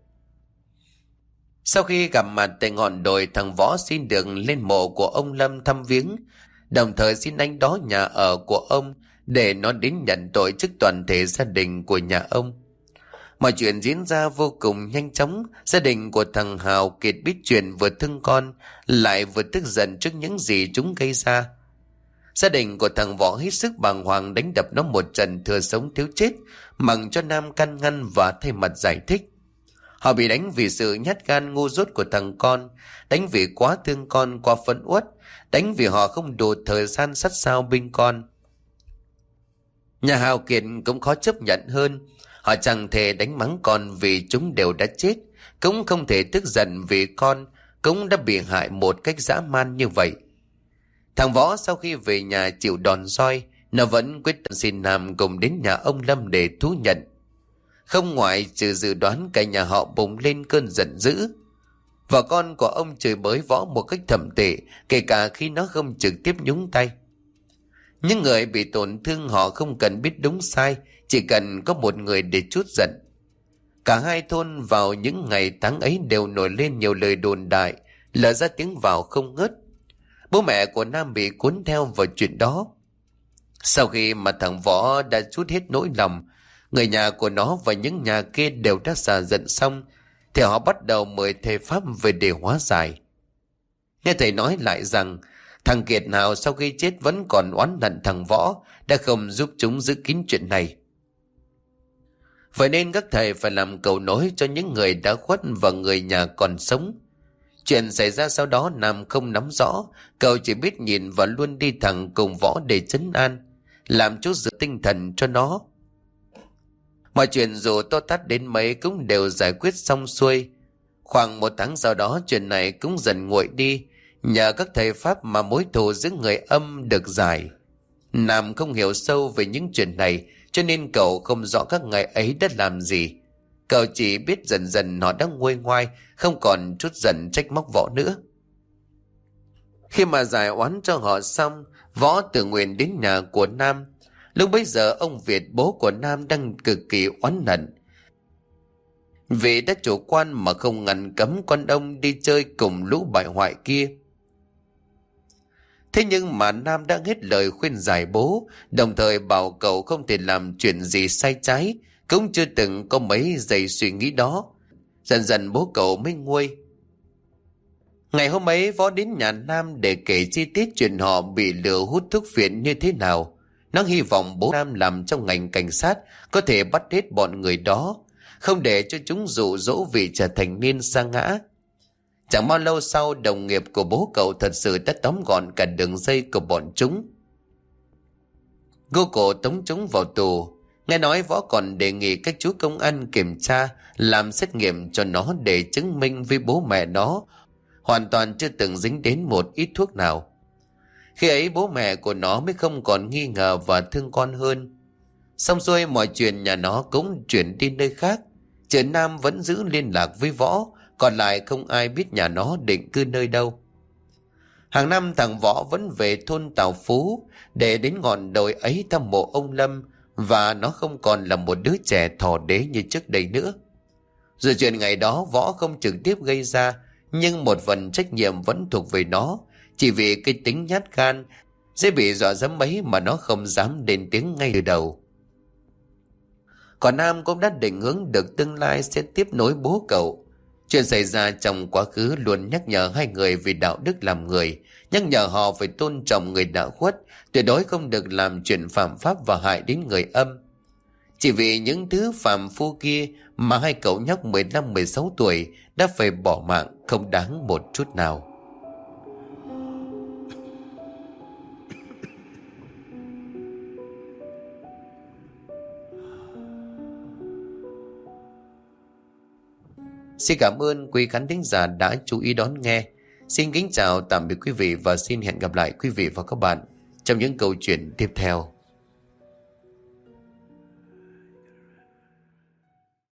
Sau khi gặp mặt tại ngọn đồi, thằng Võ xin được lên mộ của ông Lâm thăm viếng, đồng thời xin anh đó nhà ở của ông để nó đến nhận tội trước toàn thể gia đình của nhà ông. Mọi chuyện diễn ra vô cùng nhanh chóng. Gia đình của thằng Hào Kiệt biết chuyện vừa thương con lại vừa tức giận trước những gì chúng gây ra. Gia đình của thằng Võ hết sức bàng hoàng đánh đập nó một trận thừa sống thiếu chết, mặc cho Nam can ngăn và thay mặt giải thích. Họ bị đánh vì sự nhát gan ngu dốt của thằng con, đánh vì quá thương con quá phẫn uất, đánh vì họ không đủ thời gian sát sao bên con. Nhà Hào Kiệt cũng khó chấp nhận hơn. Họ chẳng thể đánh mắng con vì chúng đều đã chết, cũng không thể tức giận vì con cũng đã bị hại một cách dã man như vậy. Thằng Võ sau khi về nhà chịu đòn roi, nó vẫn quyết tâm xin Nam cùng đến nhà ông Lâm để thú nhận. Không ngoại trừ dự đoán, cả nhà họ bùng lên cơn giận dữ. Vợ con của ông chửi bới Võ một cách thậm tệ, kể cả khi nó không trực tiếp nhúng tay. Những người bị tổn thương họ không cần biết đúng sai, chỉ cần có một người để trút giận. Cả hai thôn vào những ngày tháng ấy đều nổi lên nhiều lời đồn đại, lở ra tiếng vào không ngớt. Bố mẹ của Nam bị cuốn theo vào chuyện đó. Sau khi mà thằng Võ đã trút hết nỗi lòng, người nhà của nó và những nhà kia đều đã xả giận xong, thì họ bắt đầu mời thầy Pháp về để hóa giải. Nghe thầy nói lại rằng Thằng Kiệt nào sau khi chết vẫn còn oán hận thằng Võ đã không giúp chúng giữ kín chuyện này. Vậy nên các thầy phải làm cầu nối cho những người đã khuất và người nhà còn sống. Chuyện xảy ra sau đó Nam không nắm rõ, cậu chỉ biết nhìn và luôn đi thẳng cùng Võ để trấn an, làm chút giữ tinh thần cho nó. Mọi chuyện dù to tát đến mấy cũng đều giải quyết xong xuôi. Khoảng một tháng sau đó chuyện này cũng dần nguội đi, nhờ các thầy Pháp mà mối thù giữa người âm được giải. Nam không hiểu sâu về những chuyện này, cho nên cậu không rõ các ngày ấy đã làm gì. Cậu chỉ biết dần dần nó đã nguôi ngoai, không còn chút giận trách móc Võ nữa. Khi mà giải oán cho họ xong, Võ tự nguyện đến nhà của Nam. Lúc bấy giờ ông Việt, bố của Nam, đang cực kỳ oán hận vì đã chủ quan mà không ngăn cấm con ông đi chơi cùng lũ bại hoại kia. Thế nhưng mà Nam đã hết lời khuyên giải bố, đồng thời bảo cậu không thể làm chuyện gì sai trái, cũng chưa từng có mấy giây suy nghĩ đó. Dần dần bố cậu mới nguôi. Ngày hôm ấy Võ đến nhà Nam để kể chi tiết chuyện họ bị lừa hút thuốc phiện như thế nào. Nó hy vọng bố Nam làm trong ngành cảnh sát có thể bắt hết bọn người đó, không để cho chúng dụ dỗ vì trở thành niên sa ngã. Chẳng bao lâu sau, đồng nghiệp của bố cậu thật sự đã tóm gọn cả đường dây của bọn chúng. Cô cổ tống chúng vào tù. Nghe nói Võ còn đề nghị các chú công an kiểm tra, làm xét nghiệm cho nó để chứng minh với bố mẹ nó hoàn toàn chưa từng dính đến một ít thuốc nào. Khi ấy bố mẹ của nó mới không còn nghi ngờ và thương con hơn. Xong xuôi mọi chuyện, nhà nó cũng chuyển đi nơi khác. Chị Nam vẫn giữ liên lạc với Võ, còn lại không ai biết nhà nó định cư nơi đâu. Hàng năm thằng Võ vẫn về thôn Tào Phú để đến ngọn đồi ấy thăm mộ ông Lâm, và nó không còn là một đứa trẻ thỏ đế như trước đây nữa. Dù chuyện ngày đó Võ không trực tiếp gây ra, nhưng một phần trách nhiệm vẫn thuộc về nó, chỉ vì cái tính nhát gan, dễ bị dọa dẫm ấy mà nó không dám lên tiếng ngay từ đầu. Còn Nam cũng đã định hướng được tương lai sẽ tiếp nối bố cậu. Chuyện xảy ra trong quá khứ luôn nhắc nhở hai người về đạo đức làm người, nhắc nhở họ phải tôn trọng người đã khuất, tuyệt đối không được làm chuyện phạm pháp và hại đến người âm. Chỉ vì những thứ phàm phu kia mà hai cậu nhóc mười lăm mười sáu tuổi đã phải bỏ mạng không đáng một chút nào. Xin cảm ơn quý khán thính giả đã chú ý đón nghe. Xin kính chào tạm biệt quý vị và xin hẹn gặp lại quý vị và các bạn trong những câu chuyện tiếp theo.